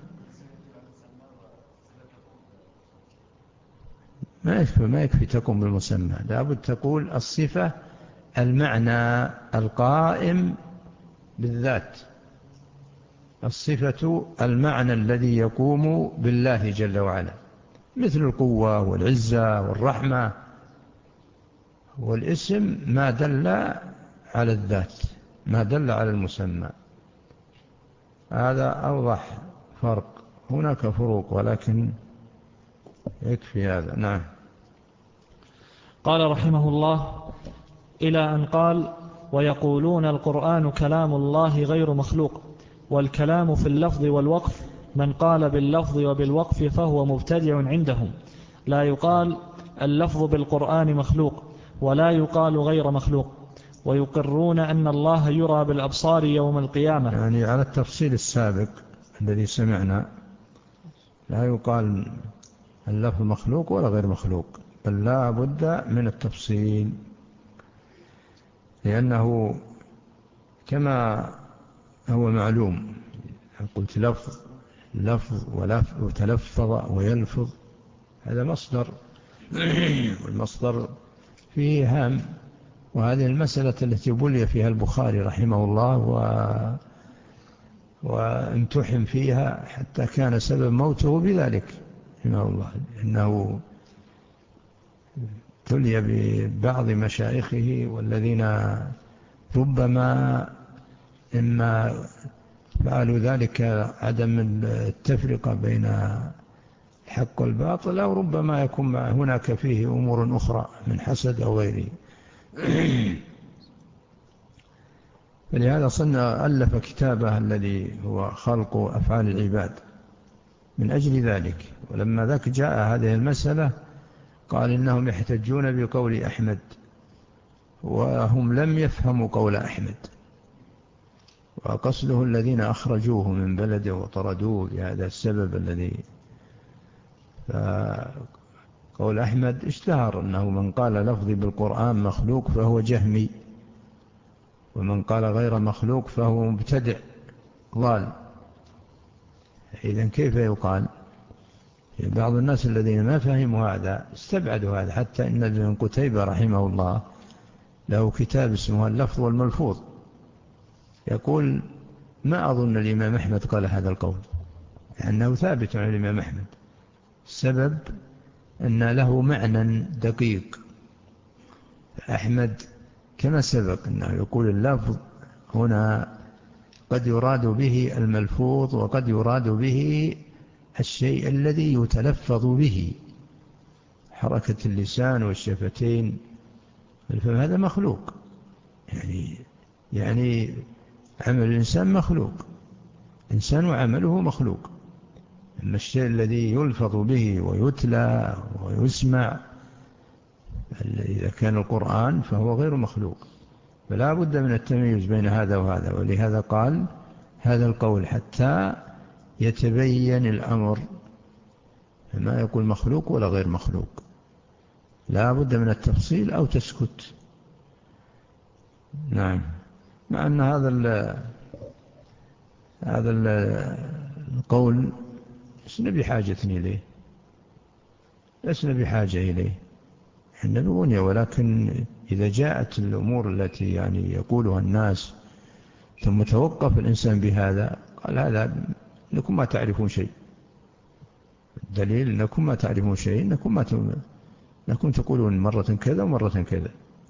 ما يكفي ما يكفي تقوم بالمسمى، لابد تقول الصفة المعنى القائم بالذات، الصفة المعنى الذي يقوم بالله جل وعلا، مثل القوة والعزة والرحمة. والاسم ما دل على الذات، ما دل على المسمى. هذا أوضح فرق. هناك فروق ولكن يكفي هذا. نعم. قال رحمه الله إلى أن قال: ويقولون القرآن كلام الله غير مخلوق، والكلام في اللفظ والوقف، من قال باللفظ وبالوقف فهو مبتدع عندهم، لا يقال اللفظ بالقرآن مخلوق ولا يقال غير مخلوق، ويقرون أن الله يرى بالأبصار يوم القيامة. يعني على التفصيل السابق الذي سمعنا، لا يقال اللفظ مخلوق ولا غير مخلوق، بل لا بد من التفصيل، لأنه كما هو معلوم، قلت لفظ لفظ وتلفظ ويلفظ، هذا مصدر، والمصدر فيه هام. وهذه المسألة التي بلي فيها البخاري رحمه الله و... وامتحن فيها حتى كان سبب موته بذلك رحمه الله، إنه تلي ببعض مشايخه والذين ربما إما فعلوا ذلك عدم التفرقة بين الحق والباطل، أو ربما يكون هناك فيه أمور أخرى من حسد أو غيره. فلهذا صنع ألف كتابه الذي هو خلق أفعال العباد من أجل ذلك. ولما ذاك جاء هذه المسألة قال إنهم يحتجون بقول أحمد، وهم لم يفهموا قول أحمد، وقصده الذين أخرجوه من بلده وطردوه بهذا السبب الذي. فقول أحمد اشتهر أنه من قال لفظي بالقرآن مخلوق فهو جهمي، ومن قال غير مخلوق فهو مبتدع ضال. إذن كيف يقال؟ بعض الناس الذين ما فهموا هذا استبعدوا هذا، حتى إن ابن قتيبة رحمه الله له كتاب اسمه اللفظ والملفوظ، يقول ما أظن الإمام أحمد قال هذا القول، لأنه ثابت عن الإمام أحمد. السبب أن له معنى دقيق. أحمد كما سبق أنه يقول اللفظ هنا قد يراد به الملفوظ، وقد يراد به الشيء الذي يتلفظ به، حركة اللسان والشفتين، الفم هذا مخلوق، يعني يعني عمل الإنسان مخلوق، إنسان وعمله مخلوق. أما الشيء الذي يلفظ به ويتلى ويسمع إذا كان القرآن فهو غير مخلوق، فلا بد من التمييز بين هذا وهذا. ولهذا قال هذا القول حتى يتبين الأمر، فما يقول مخلوق ولا غير مخلوق، لا بد من التفصيل أو تسكت. نعم. مع أن هذا ال هذا ال القول لسنا بحاجة إليه، لسنا بحاجة إليه، إحنا بغنية. ولكن إذا جاءت الأمور التي يعني يقولها الناس ثم توقف الإنسان بهذا، قال هذا لكم ما تعرفون شيء، الدليل أنكم ما تعرفون شيء، أنكم ما أنكم تقولون مرة كذا ومرة كذا.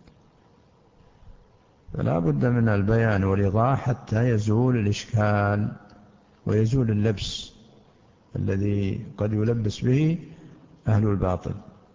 فلا بد من البيان والإيضاح حتى يزول الإشكال ويزول اللبس الذي قد يلبس به أهل الباطل.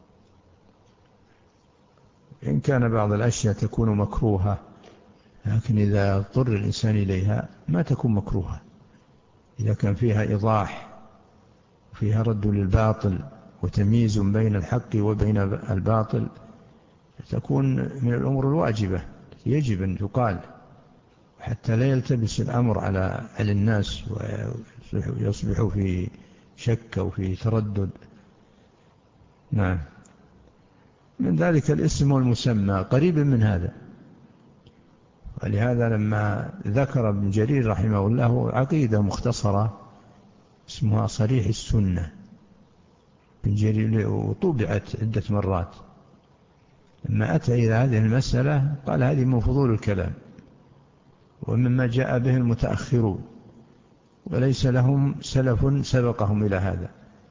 إن كان بعض الأشياء تكون مكروهة، لكن إذا اضطر الإنسان إليها ما تكون مكروهة، إذا كان فيها إيضاح وفيها رد للباطل وتمييز بين الحق وبين الباطل، تكون من الأمور الواجبة يجب أن تقال، حتى لا يلتبس الأمر على على الناس ويصبحوا في شك أو في تردد. نعم. من ذلك الاسم والمسمى قريب من هذا، ولهذا لما ذكر ابن جرير رحمه الله عقيدة مختصرة اسمها صريح السنة ابن جرير وطبعت عدة مرات، لما أتى إلى هذه المسألة قال هذه من فضول الكلام ومما جاء به المتأخرون، وليس لهم سلف سبقهم إلى هذا،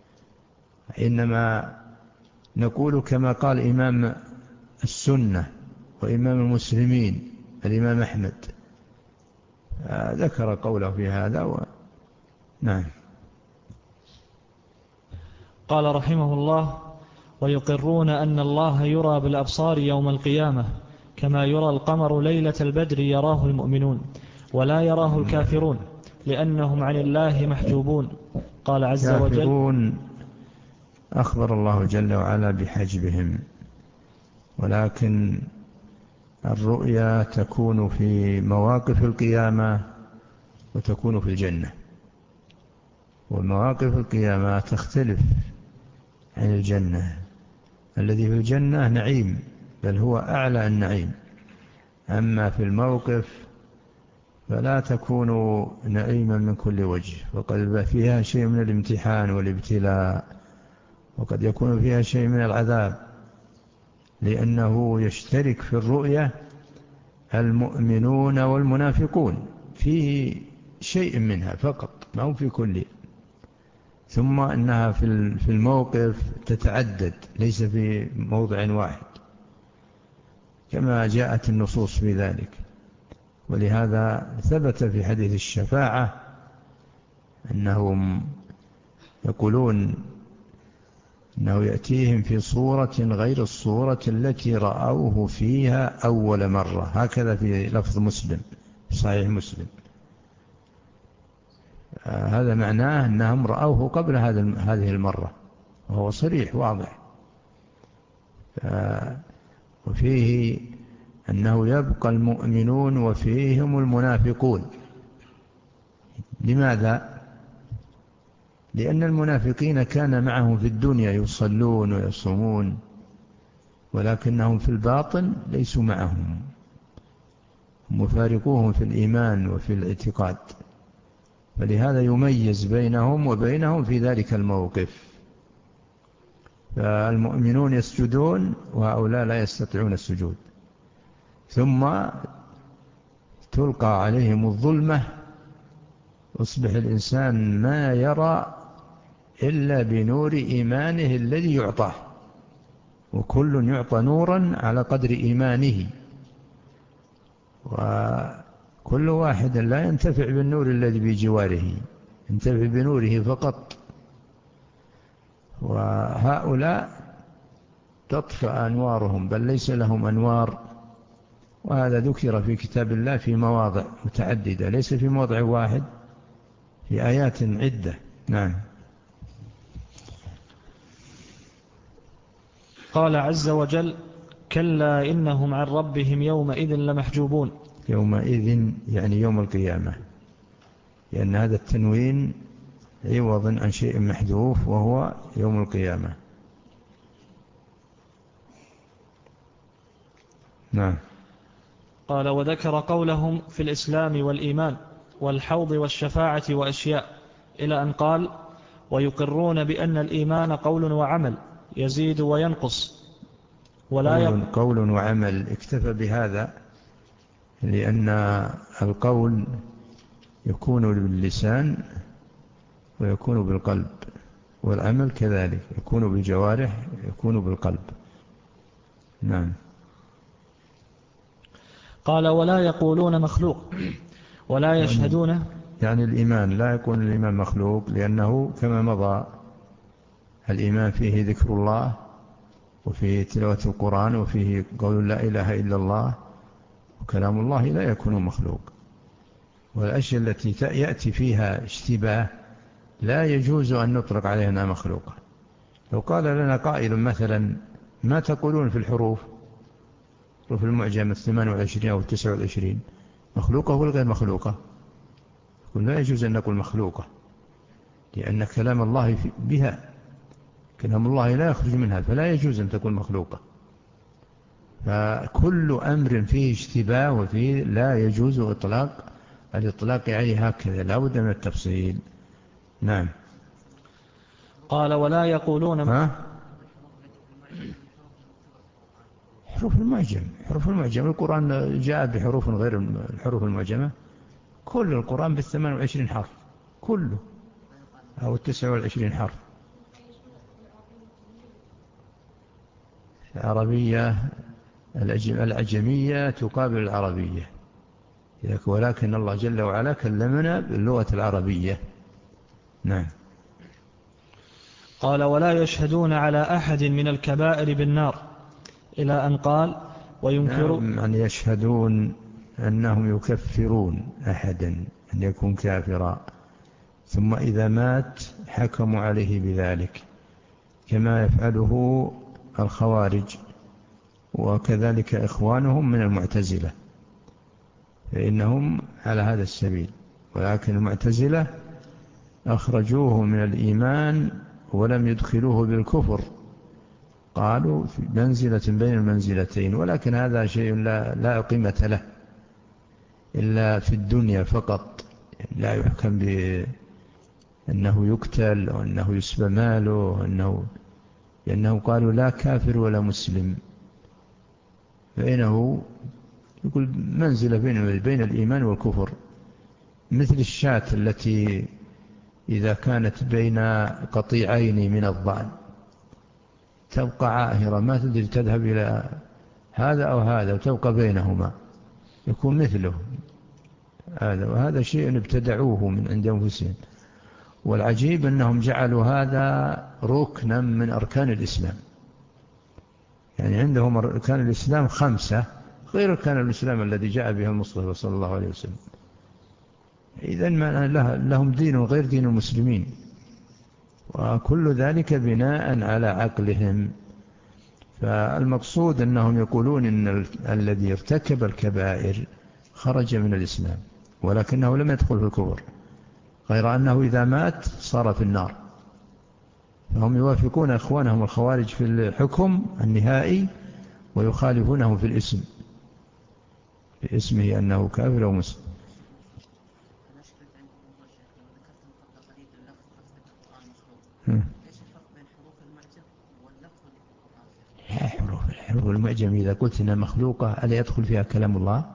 إنما نقول كما قال إمام السنة وإمام المسلمين الإمام أحمد، ذكر قوله في هذا و... نعم. قال رحمه الله: ويقرون أن الله يرى بالأبصار يوم القيامة كما يرى القمر ليلة البدر يراه المؤمنون ولا يراه الكافرون لأنهم عن الله محجوبون. قال عز وجل: كافرون أخبر الله جل وعلا بحجبهم، ولكن الرؤيا تكون في مواقف القيامة وتكون في الجنة، والمواقف القيامة تختلف عن الجنة. الذي في الجنة نعيم، بل هو أعلى النعيم، أما في الموقف فلا تكون نعيما من كل وجه، وقد فيها شيء من الامتحان والابتلاء، وقد يكون فيها شيء من العذاب، لأنه يشترك في الرؤية المؤمنون والمنافقون في شيء منها فقط، ما هو في كل. ثم أنها في الموقف تتعدد، ليس في موضع واحد كما جاءت النصوص في ذلك. ولهذا ثبت في حديث الشفاعة أنهم يقولون أنه يأتيهم في صورة غير الصورة التي رأوه فيها أول مرة، هكذا في لفظ مسلم في صحيح مسلم. آه هذا معناه أنهم رأوه قبل هذه المرة، وهو صريح واضح. آه وفيه أنه يبقى المؤمنون وفيهم المنافقون. لماذا؟ لأن المنافقين كان معهم في الدنيا يصلون ويصومون، ولكنهم في الباطن ليسوا معهم، مفارقوهم في الإيمان وفي الاعتقاد، فلهذا يميز بينهم وبينهم في ذلك الموقف. فالمؤمنون يسجدون وهؤلاء لا يستطيعون السجود، ثم تلقى عليهم الظلمة، يصبح الإنسان ما يرى إلا بنور إيمانه الذي يعطاه، وكل يعطى نورا على قدر إيمانه، وكل واحد لا ينتفع بالنور الذي بجواره، ينتفع بنوره فقط. وهؤلاء تطفأ أنوارهم، بل ليس لهم أنوار، وهذا ذكر في كتاب الله في مواضع متعددة، ليس في موضع واحد، في آيات عدة. نعم. قال عز وجل: كلا إنهم عن ربهم يومئذ لمحجوبون. يومئذ يعني يوم القيامة، لأن هذا التنوين عوض عن شيء محذوف وهو يوم القيامة. نعم. قال وذكر قولهم في الإسلام والإيمان والحوض والشفاعة وأشياء إلى أن قال ويقرون بأن الإيمان قول وعمل يزيد وينقص ولا قول, قول وعمل، اكتفى بهذا، لأن القول يكون باللسان ويكون بالقلب، والعمل كذلك يكون بالجوارح يكون بالقلب. نعم. قال ولا يقولون مخلوق ولا يشهدون يعني, يعني الإيمان لا يكون الإيمان مخلوق، لأنه كما مضى الإيمان فيه ذكر الله وفيه تلاوة القرآن وفيه قول لا إله إلا الله، وكلام الله لا يكون مخلوق. والأشياء التي يأتي فيها اشتباه لا يجوز أن نطلق عليها أنها مخلوقة. لو قال لنا قائل مثلا ما تقولون في الحروف، حروف المعجم الثمان والعشرين أو التسع والعشرين، مخلوقة ولا غير مخلوقة؟ يقول لا يجوز أن نقول مخلوقة، لأن كلام الله بها، كلام الله لا يخرج منها، فلا يجوز أن تكون مخلوقة. فكل أمر فيه اشتباه وفيه لا يجوز إطلاق الإطلاق عليه هكذا، لا بد من التفصيل. نعم. قال ولا يقولون ها؟ حروف المعجم، حروف المعجم القرآن جاء بحروف غير الحروف المعجمة، كل القرآن بالثمان وعشرين حرف كله، أو التسع والعشرين حرف. العربية العجمية تقابل العربية، ولكن الله جل وعلا كلمنا باللغة العربية. نعم. قال ولا يشهدون على أحد من الكبائر بالنار إلى أن قال وينكرون. نعم، أن يشهدون أنهم يكفرون أحدا أن يكون كافرا، ثم إذا مات حكموا عليه بذلك كما يفعله الخوارج وكذلك إخوانهم من المعتزلة، فإنهم على هذا السبيل. ولكن المعتزلة أخرجوه من الإيمان ولم يدخلوه بالكفر، قالوا في منزلة بين المنزلتين، ولكن هذا شيء لا, لا قيمة له إلا في الدنيا فقط، لا يحكم بأنه يقتل وأنه يسبى ماله وأنه، لأنه قالوا لا كافر ولا مسلم، فإنه يقول منزلة بين, بين الإيمان والكفر، مثل الشاة التي إذا كانت بين قطيعين من الضأن تبقى عاهرة ما تدري تذهب إلى هذا أو هذا وتبقى بينهما، يكون مثله هذا. وهذا شيء ابتدعوه من عند أنفسهم، والعجيب أنهم جعلوا هذا ركنا من أركان الإسلام. يعني عندهم أركان الإسلام خمسة غير أركان الإسلام الذي جاء بها المصطفى صلى الله عليه وسلم. إذن لهم دين غير دين المسلمين، وكل ذلك بناء على عقلهم. فالمقصود أنهم يقولون إن الذي ارتكب الكبائر خرج من الإسلام، ولكنه لم يدخل في الكفر، غير أنه إذا مات صار في النار. فهم يوافقون أخوانهم الخوارج في الحكم النهائي ويخالفونهم في الاسم، في اسمه أنه كافر أو مسلم. حروف الحروف المعجم إذا قلت إنها مخلوقة ألا يدخل فيها كلام الله؟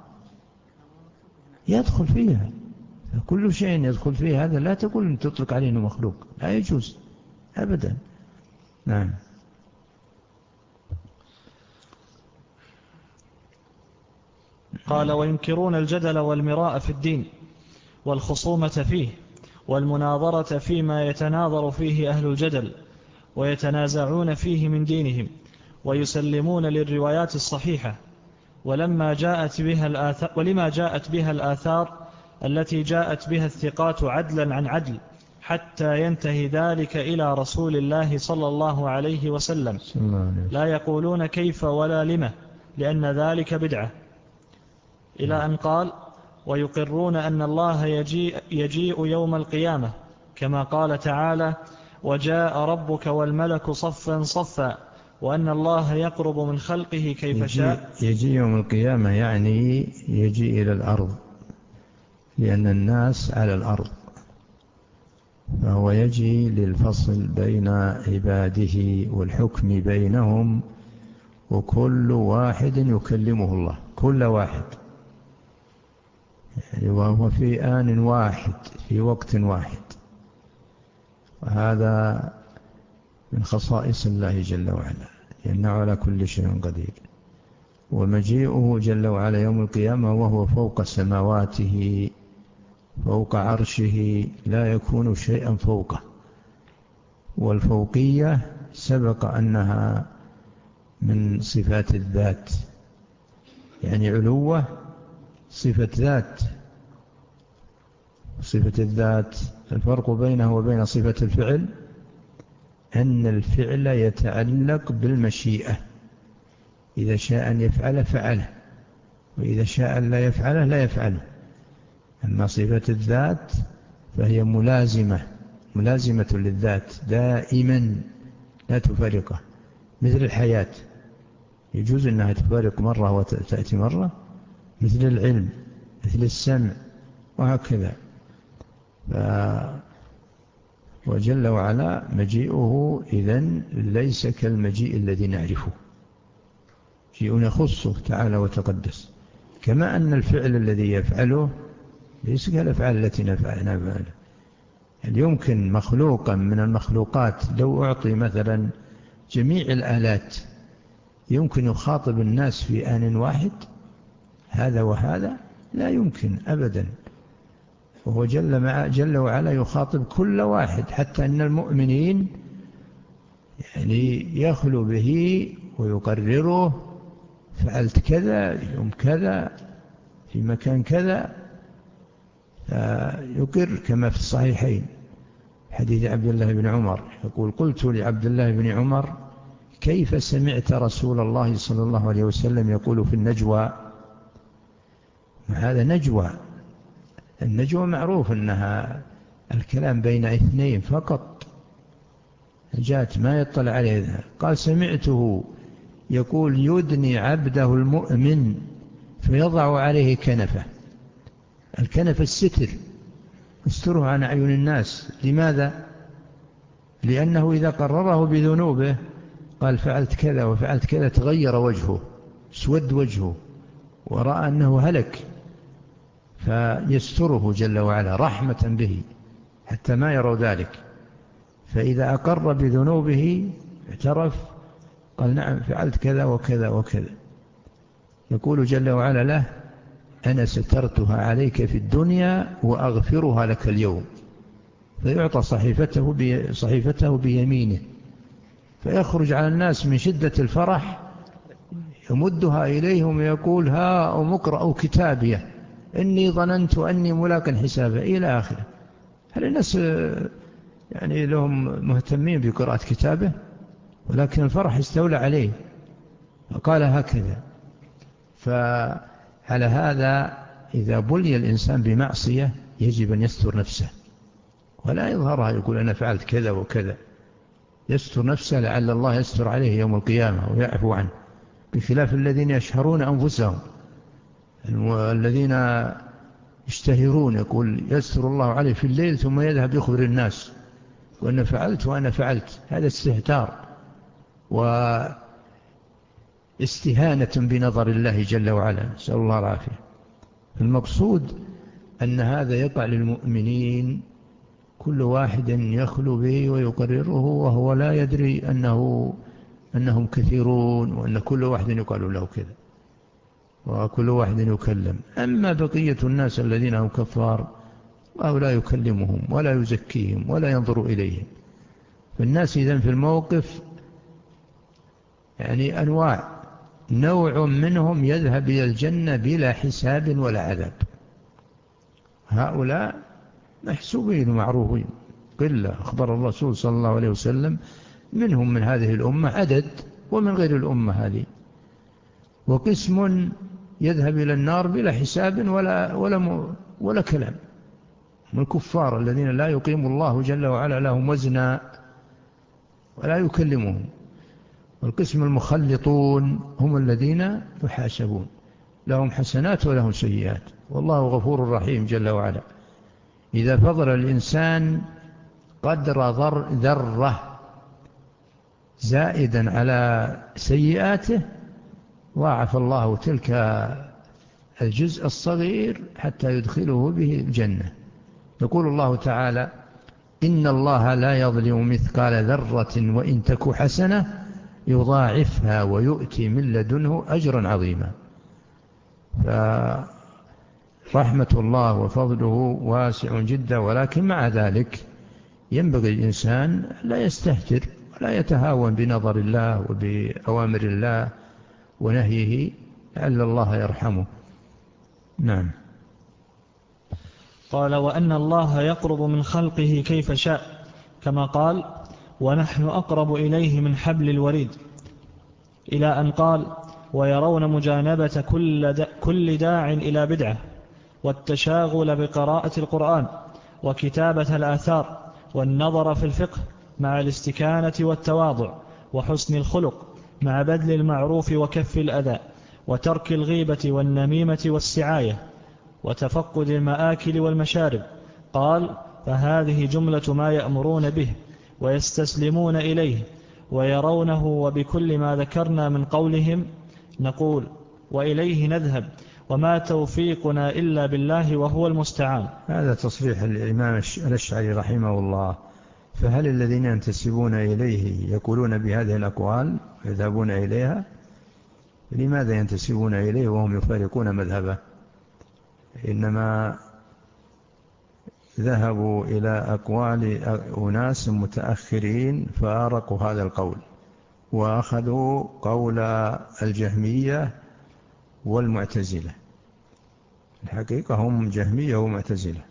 يدخل فيها كل شيء، يدخل فيها. هذا لا تقول أن تطلق عليه أنه مخلوق، لا يجوز أبدا. نعم. قال وينكرون الجدل والمراء في الدين والخصومة فيه والمناظرة فيما يتناظر فيه أهل الجدل ويتنازعون فيه من دينهم، ويسلمون للروايات الصحيحة ولما جاءت بها الآثار ولما جاءت بها الآثار التي جاءت بها الثقات عدلا عن عدل، حتى ينتهي ذلك إلى رسول الله صلى الله عليه وسلم. لا يقولون كيف ولا لما، لأن ذلك بدعة. إلى أن قال ويقرون أن الله يجيء, يجيء يوم القيامة كما قال تعالى وجاء ربك والملك صفا صفا وأن الله يقرب من خلقه كيف يجي شاء. يجي يوم القيامة يعني يجي إلى الأرض، لأن الناس على الأرض، فهو يجي للفصل بين عباده والحكم بينهم، وكل واحد يكلمه الله، كل واحد، يعني وهو في آن واحد في وقت واحد. وهذا من خصائص الله جل وعلا، لأنه على كل شيء قدير. ومجيئه جل وعلا يوم القيامة وهو فوق سماواته فوق عرشه، لا يكون شيئا فوقه. والفوقية سبق أنها من صفات الذات، يعني علوه صفة ذات. صفة الذات الفرق بينه وبين صفة الفعل أن الفعل يتعلق بالمشيئة، إذا شاء أن يفعل فعله، وإذا شاء أن لا يفعله لا يفعله. أما صفة الذات فهي ملازمة ملازمة للذات دائما لا تفارقه، مثل الحياة يجوز أنها تفارق مرة وتأتي مرة، مثل العلم، مثل السمع، وهكذا. ف... وجل وعلا مجيئه إذن ليس كالمجيء الذي نعرفه، شيء يخصه تعالى وتقدس، كما أن الفعل الذي يفعله ليس كالأفعال التي نفعلها. يعني يمكن مخلوقا من المخلوقات لو أعطي مثلا جميع الآلات يمكن يخاطب الناس في آن واحد، هذا وهذا لا يمكن أبدا. وهو جل, مع جل وعلا يخاطب كل واحد، حتى أن المؤمنين يعني يخلو به ويقرره، فعلت كذا يوم كذا في مكان كذا، يقر كما في الصحيحين حديث عبد الله بن عمر يقول: قلت لعبد الله بن عمر كيف سمعت رسول الله صلى الله عليه وسلم يقول في النجوى؟ هذا نجوى، النجوى معروف أنها الكلام بين اثنين فقط، جاءت ما يطلع عليه. قال: سمعته يقول: يدني عبده المؤمن فيضع عليه كنفه. الكنف الستر، يستره عن أعين الناس. لماذا؟ لأنه إذا قرره بذنوبه قال فعلت كذا وفعلت كذا تغير وجهه، سود وجهه، ورأى أنه هلك، فيستره جل وعلا رحمة به حتى ما يروا ذلك. فإذا أقر بذنوبه اعترف قال: نعم فعلت كذا وكذا وكذا، يقول جل وعلا له: أنا سترتها عليك في الدنيا وأغفرها لك اليوم. فيعطى صحيفته, بي صحيفته بيمينه، فيخرج على الناس من شدة الفرح يمدها إليهم ويقول: ها أمقرأوا كتابيه إني ظننت أني ملاق حسابه، إلى آخره. هل الناس يعني لهم مهتمين بقراءة كتابه؟ ولكن الفرح استولى عليه فقال هكذا. فعلى هذا إذا بلي الإنسان بمعصية يجب أن يستر نفسه ولا يظهرها، يقول أنا فعلت كذا وكذا، يستر نفسه لعل الله يستر عليه يوم القيامة ويعفو عنه، بخلاف الذين يشهرون أنفسهم، الذين يشتهرون، يقول يستر الله عليه في الليل ثم يذهب يخبر الناس وأنا فعلت وأنا فعلت. هذا استهتار واستهانة بنظر الله جل وعلا، نسأل الله العافية. المقصود أن هذا يقع للمؤمنين، كل واحد يخلو به ويقرره وهو لا يدري أنه أنهم كثيرون وأن كل واحد يقال له كذا وكل واحد يكلم. أما بقية الناس الذين هم كفار أو لا يكلمهم ولا يزكيهم ولا ينظر إليهم. فالناس إذن في الموقف يعني أنواع، نوع منهم يذهب إلى الجنة بلا حساب ولا عذاب، هؤلاء محسوبين معروفين قلة. أخبر الرسول صلى الله عليه وسلم منهم من هذه الأمة عدد ومن غير الأمة هذه. وقسم يذهب إلى النار بلا حساب ولا, ولا, ولا كلام، من الكفار الذين لا يقيم الله جل وعلا لهم وزنا ولا يكلمهم. والقسم المخلطون هم الذين يحاسبون، لهم حسنات ولهم سيئات، والله غفور رحيم جل وعلا. إذا فضل الإنسان قدر ذرة زائدا على سيئاته ضاعف الله تلك الجزء الصغير حتى يدخله به الجنة. يقول الله تعالى: إن الله لا يظلم مثقال ذرة وإن تك حسنة يضاعفها ويؤتي من لدنه أجرا عظيما. فرحمة الله وفضله واسع جدا، ولكن مع ذلك ينبغي الإنسان لا يستهتر ولا يتهاون بنظر الله وبأوامر الله ونهيه، لعل الله يرحمه. نعم. قال: وأن الله يقرب من خلقه كيف شاء، كما قال: ونحن أقرب إليه من حبل الوريد، إلى أن قال: ويرون مجانبة كل داع إلى بدعة، والتشاغل بقراءة القرآن، وكتابة الآثار، والنظر في الفقه، مع الاستكانة والتواضع، وحسن الخلق، مع بذل المعروف وكف الأذى، وترك الغيبة والنميمة والسعاية، وتفقد المآكل والمشارب. قال: فهذه جملة ما يأمرون به ويستسلمون إليه ويرونه، وبكل ما ذكرنا من قولهم نقول وإليه نذهب، وما توفيقنا إلا بالله وهو المستعان. هذا تصريح الإمام الأشعري رحمه الله. فهل الذين ينتسبون إليه يقولون بهذه الأقوال يذهبون إليها؟ لماذا ينتسبون إليه وهم يفارقون مذهبه؟ إنما ذهبوا إلى أقوال أناس متأخرين فارقوا هذا القول وأخذوا قول الجهمية والمعتزلة. الحقيقة هم جهمية ومعتزلة.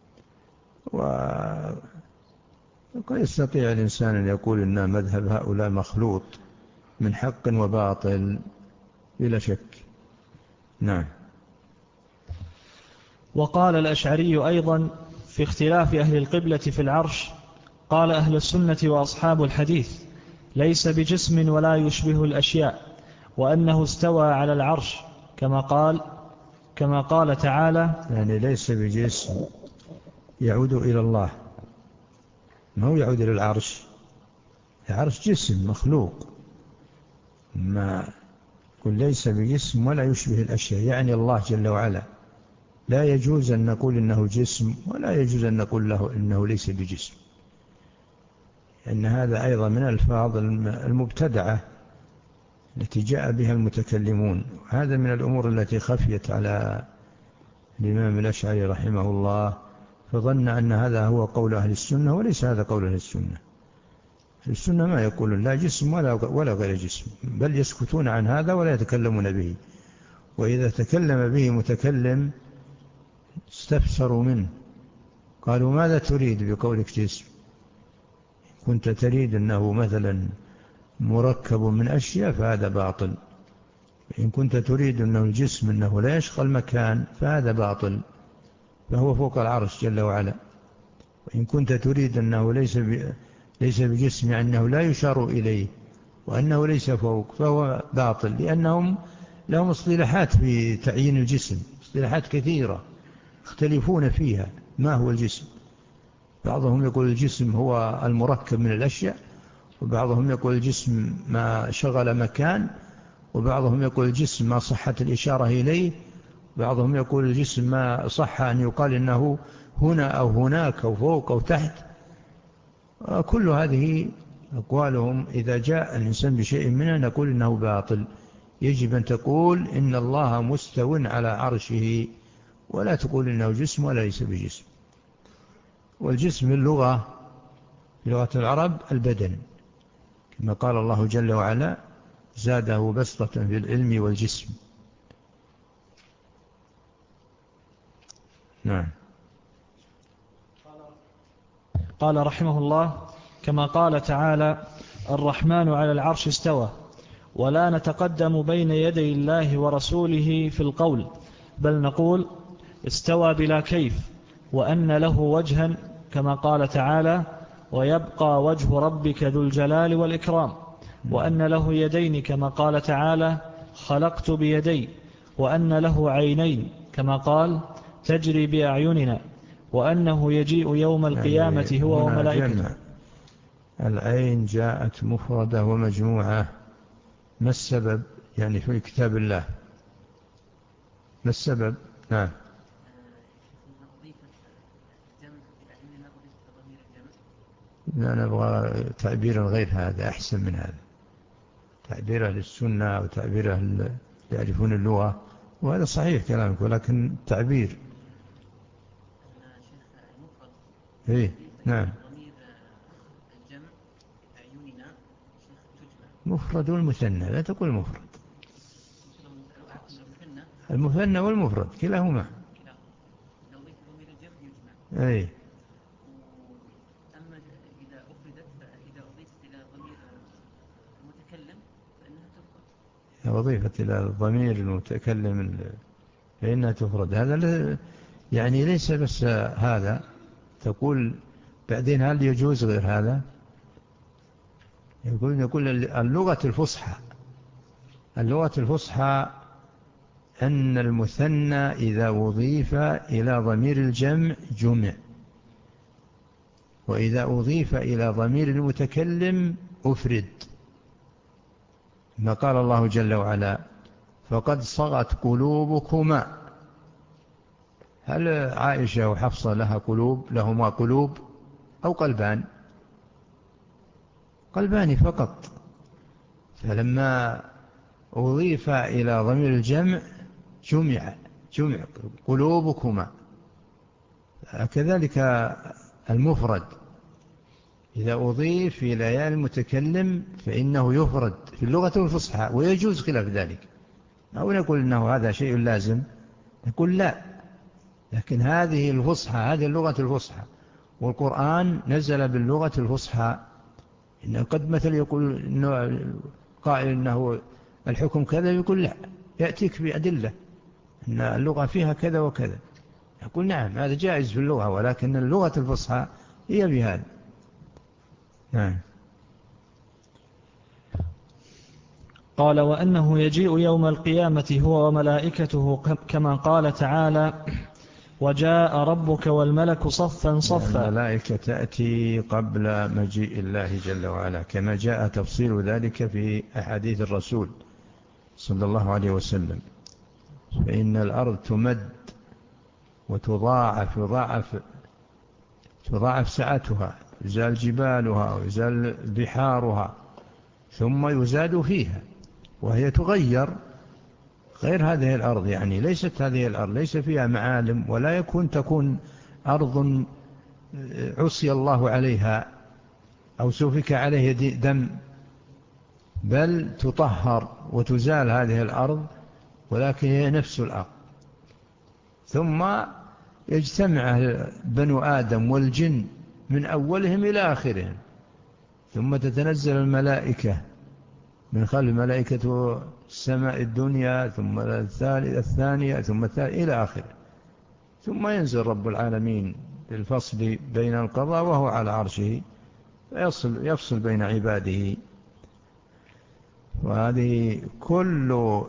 وقد يستطيع الإنسان أن يقول إن مذهب هؤلاء مخلوط من حق وباطل بلا شك. نعم. وقال الأشعري أيضا في اختلاف أهل القبلة في العرش: قال أهل السنة وأصحاب الحديث: ليس بجسم ولا يشبه الأشياء، وأنه استوى على العرش، كما قال كما قال تعالى. يعني ليس بجسم يعود إلى الله، ما هو يعود إلى العرش. العرش جسم مخلوق، ما قل ليس بجسم ولا يشبه الأشياء، يعني الله جل وعلا لا يجوز أن نقول إنه جسم ولا يجوز أن نقول له إنه ليس بجسم، لأن هذا أيضا من الألفاظ المبتدعة التي جاء بها المتكلمون. هذا من الأمور التي خفيت على الإمام الأشعري رحمه الله، فظن أن هذا هو قول أهل السنة، وليس هذا قول أهل السنة. أهل السنة ما يقولون لا جسم ولا ولا غير جسم، بل يسكتون عن هذا ولا يتكلمون به. وإذا تكلم به متكلم استفسروا منه، قالوا: ماذا تريد بقولك جسم؟ كنت تريد أنه مثلا مركب من أشياء فهذا باطل، إن كنت تريد أنه الجسم أنه لا يشغل مكان فهذا باطل، فهو فوق العرش جل وعلا. وإن كنت تريد أنه ليس ليس بجسم، يعني أنه لا يشار إليه وأنه ليس فوق، فهو باطل، لأنهم لهم اصطلاحات في تعيين الجسم، اصطلاحات كثيرة يختلفون فيها ما هو الجسم. بعضهم يقول الجسم هو المركب من الأشياء، وبعضهم يقول الجسم ما شغل مكان، وبعضهم يقول الجسم ما صحت الإشارة إليه، بعضهم يقول الجسم ما صح أن يقال إنه هنا أو هناك أو فوق أو تحت. كل هذه أقوالهم إذا جاء الإنسان بشيء منها نقول إنه باطل. يجب أن تقول إن الله مستو على عرشه، ولا تقول إنه جسم ولا ليس بجسم. والجسم اللغة في لغة العرب البدن، كما قال الله جل وعلا: زاده بسطة في العلم والجسم. نعم. قال رحمه الله: كما قال تعالى: الرحمن على العرش استوى. ولا نتقدم بين يدي الله ورسوله في القول، بل نقول استوى بلا كيف، وأن له وجها، كما قال تعالى: ويبقى وجه ربك ذو الجلال والإكرام. وأن له يدين كما قال تعالى خلقت بيدي، وأن له عينين كما قال تجري بأعيننا، وأنه يجيء يوم القيامة يعني هو وملائكته. العين جاءت مفردة ومجموعة، ما السبب يعني في كتاب الله؟ ما السبب؟ نعم. لا، نبغى تعبيرا غير هذا أحسن من هذا، تعبير أهل السنة أو تعبير أهل يعرفون اللغة، وهذا صحيح كلامك، ولكن تعبير. إيه نعم. مفرد والمثنى، لا تقول مفرد، المثنى والمفرد كلاهما. أي. أما إذا أفردت فإذا أضيفت إلى ضمير المتكلم فإنها تفرد. إذا أضيفت إلى الضمير المتكلم فإنها تفرد. هذا يعني ليس بس هذا، تقول بعدين هل يجوز غير هذا؟ يقول يقول اللغة الفصحى، اللغة الفصحى أن المثنى إذا أضيف إلى ضمير الجمع جمع، وإذا أضيف إلى ضمير المتكلم أفرد. ما قال الله جل وعلا فقد صغت قلوبكما. هل عائشة وحفصة لها قلوب، لهما قلوب أو قلبان؟ قلبان فقط. فلما أضيف إلى ضمير الجمع جمع جمع قلوبكما. كذلك المفرد إذا أضيف إلى ياء المتكلم فإنه يفرد في اللغة الفصحى، ويجوز خلاف ذلك. أو نقول إنه هذا شيء لازم، نقول لا، لكن هذه الفصحى، هذه اللغة الفصحى، والقرآن نزل باللغة الفصحى. إن قد مثل يقول إنه قائل إنه الحكم كذا، يقول لا، يأتيك بأدلة إن اللغة فيها كذا وكذا، يقول نعم هذا جائز في اللغة، ولكن اللغة الفصحى هي بهذا. نعم. قال وأنه يجيء يوم القيامة هو وملائكته كما قال تعالى وجاء ربك والملك صفا صفا. الملائكة تأتي قبل مجيء الله جل وعلا، كما جاء تفصيل ذلك في أحاديث الرسول صلى الله عليه وسلم. فإن الأرض تمد وتضاعف يضاعف تضاعف سعتها، يزال جبالها ويزال بحارها، ثم يزاد فيها، وهي تغير غير هذه الأرض. يعني ليست هذه الأرض ليس فيها معالم، ولا يكون تكون أرض عصي الله عليها أو سفك عليه دم، بل تطهر وتزال هذه الأرض، ولكن هي نفس الأرض. ثم يجتمع بنو آدم والجن من أولهم إلى آخرهم، ثم تتنزل الملائكة من خلف ملائكة السماء الدنيا، ثم الثانية، ثم الثالثة إلى آخره، ثم ينزل رب العالمين للفصل بين القضاء وهو على عرشه، فيصل يفصل بين عباده. وهذه كل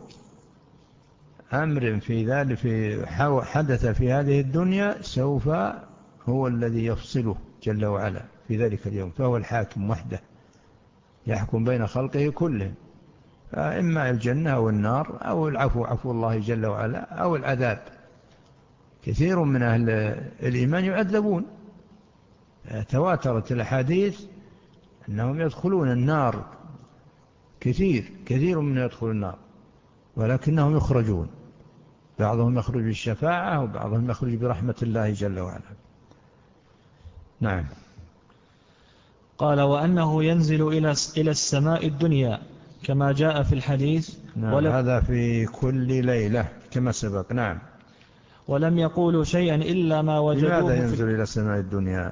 أمر في ذلك في حدث في هذه الدنيا سوف هو الذي يفصله جل وعلا في ذلك اليوم، فهو الحاكم وحده يحكم بين خلقه كلهم، فإما الجنة أو النار أو العفو عفو الله جل وعلا أو العذاب. كثير من أهل الإيمان يعذبون، تواترت الأحاديث أنهم يدخلون النار، كثير كثير من يدخل النار، ولكنهم يخرجون، بعضهم يخرج بالشفاعة وبعضهم يخرج برحمة الله جل وعلا. نعم. قال وأنه ينزل إلى السماء الدنيا كما جاء في الحديث. نعم، هذا في كل ليلة كما سبق. نعم. ولم يقولوا شيئا إلا ما وجدوه. لماذا ينزل إلى السماء الدنيا؟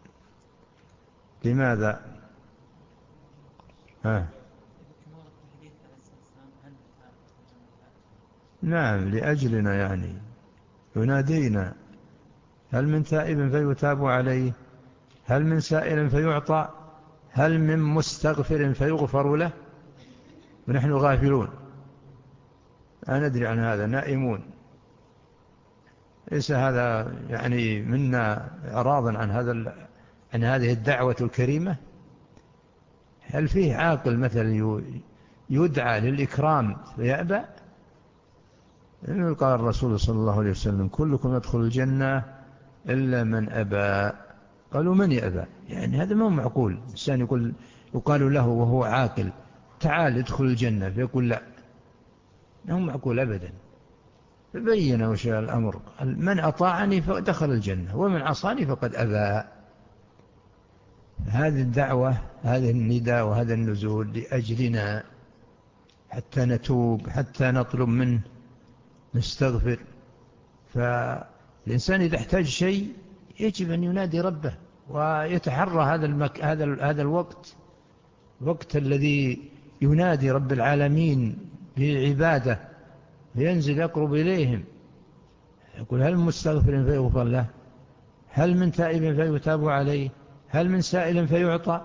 لماذا؟ ها. نعم، لأجلنا، يعني ينادينا هل من تائب فيتاب عليه، هل من سائل فيعطى، هل من مستغفر فيغفر له. ونحن غافلون لا ندري عن هذا، نائمون. ليس هذا يعني منا إعراضا عن هذا عن هذه الدعوة الكريمة؟ هل فيه عاقل مثلا يدعى للإكرام فيأبى؟ قال الرسول صلى الله عليه وسلم: كلكم يدخل الجنة إلا من أبى. قالوا: من يأبى؟ يعني هذا ما هو معقول. الإنسان يقول يقال له وهو عاقل: تعال ادخل الجنة، فيقول لا، ما هو معقول أبدا. فبين وشاء الأمر: من أطاعني فدخل الجنة، ومن عصاني فقد أبى. هذه الدعوة، هذا النداء وهذا النزول لأجلنا، حتى نتوب، حتى نطلب منه، نستغفر. فالإنسان إذا احتاج شيء يجب أن ينادي ربه ويتحرى هذا المك... هذا هذا الوقت، الوقت الذي ينادي رب العالمين بعباده، فينزل يقرب إليهم، يقول: هل من مستغفر فيغفر له؟ هل من تائب فيتاب عليه؟ هل من سائل فيعطى؟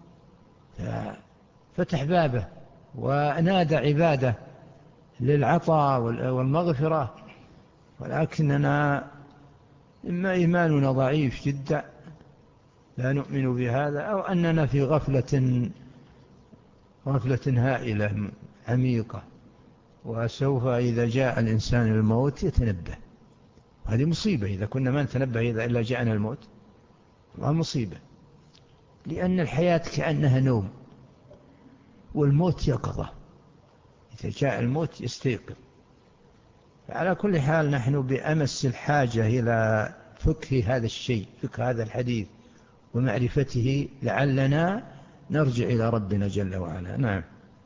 فتح بابه ونادى عباده للعطاء والمغفرة. ولكننا إما إيماننا ضعيف جدا لا نؤمن بهذا، أو أننا في غفلة غفلة هائلة عميقة، وسوف إذا جاء الإنسان الموت يتنبه. هذه مصيبة إذا كنا ما نتنبه إذا إلا جاءنا الموت، وهذه مصيبة، لأن الحياة كأنها نوم والموت يقظة. إذا جاء الموت يستيقظ. على كل حال نحن بأمس الحاجة إلى فقه هذا الشيء، فقه هذا الحديث ومعرفته، لعلنا نرجع إلى ربنا جل وعلا. نعم.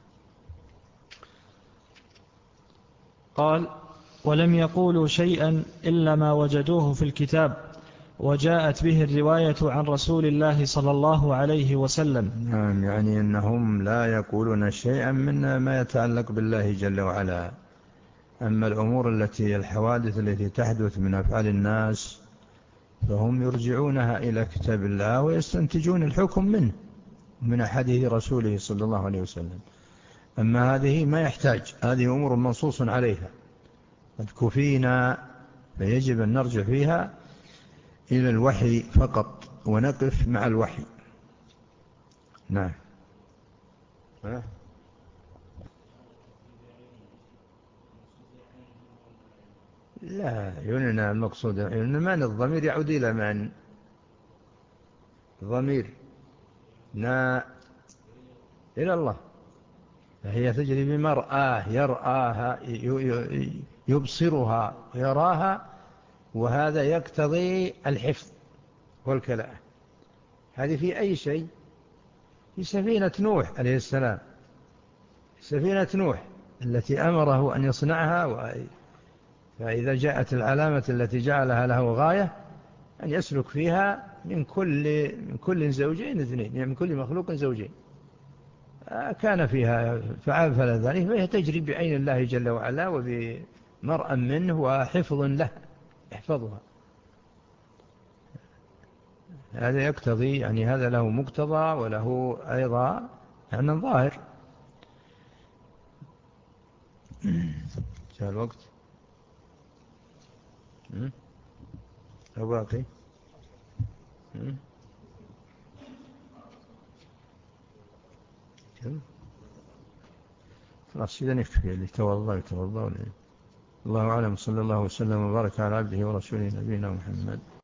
قال: ولم يقولوا شيئا إلا ما وجدوه في الكتاب وجاءت به الرواية عن رسول الله صلى الله عليه وسلم. نعم، يعني أنهم لا يقولون شيئا من ما يتعلق بالله جل وعلا. أما الأمور التي الحوادث التي تحدث من أفعال الناس فهم يرجعونها إلى كتاب الله ويستنتجون الحكم منه من أحاديث رسوله صلى الله عليه وسلم. أما هذه ما يحتاج، هذه أمور منصوص عليها قد كفينا، فيجب أن نرجع فيها إلى الوحي فقط ونقف مع الوحي. نعم. ها؟ لا، يوننا المقصود يوننا من الضمير يعود إلى من؟ الضمير نا إلى الله، فهي تجري بمرآه، يرآها، يبصرها ويراها، وهذا يقتضي الحفظ والكلاء. هذه في أي شيء؟ في سفينة نوح عليه السلام، سفينة نوح التي أمره أن يصنعها، فإذا جاءت العلامة التي جعلها له غاية أن يسلك فيها من كل من كل زوجين اثنين، يعني من كل مخلوق زوجين، كان فيها فعال فلا ذلك، فهي تجري بعين الله جل وعلا وبمرأ منه وحفظ له يحفظها. هذا يقتضي، يعني هذا له مقتضى وله أيضا يعني ظاهر. جاء الوقت أو باقي؟ خلاص إذا نكفي، اللي توضأ يتوضأ. الله أعلم، صلى الله وسلم وبارك على عبده ورسوله نبينا محمد.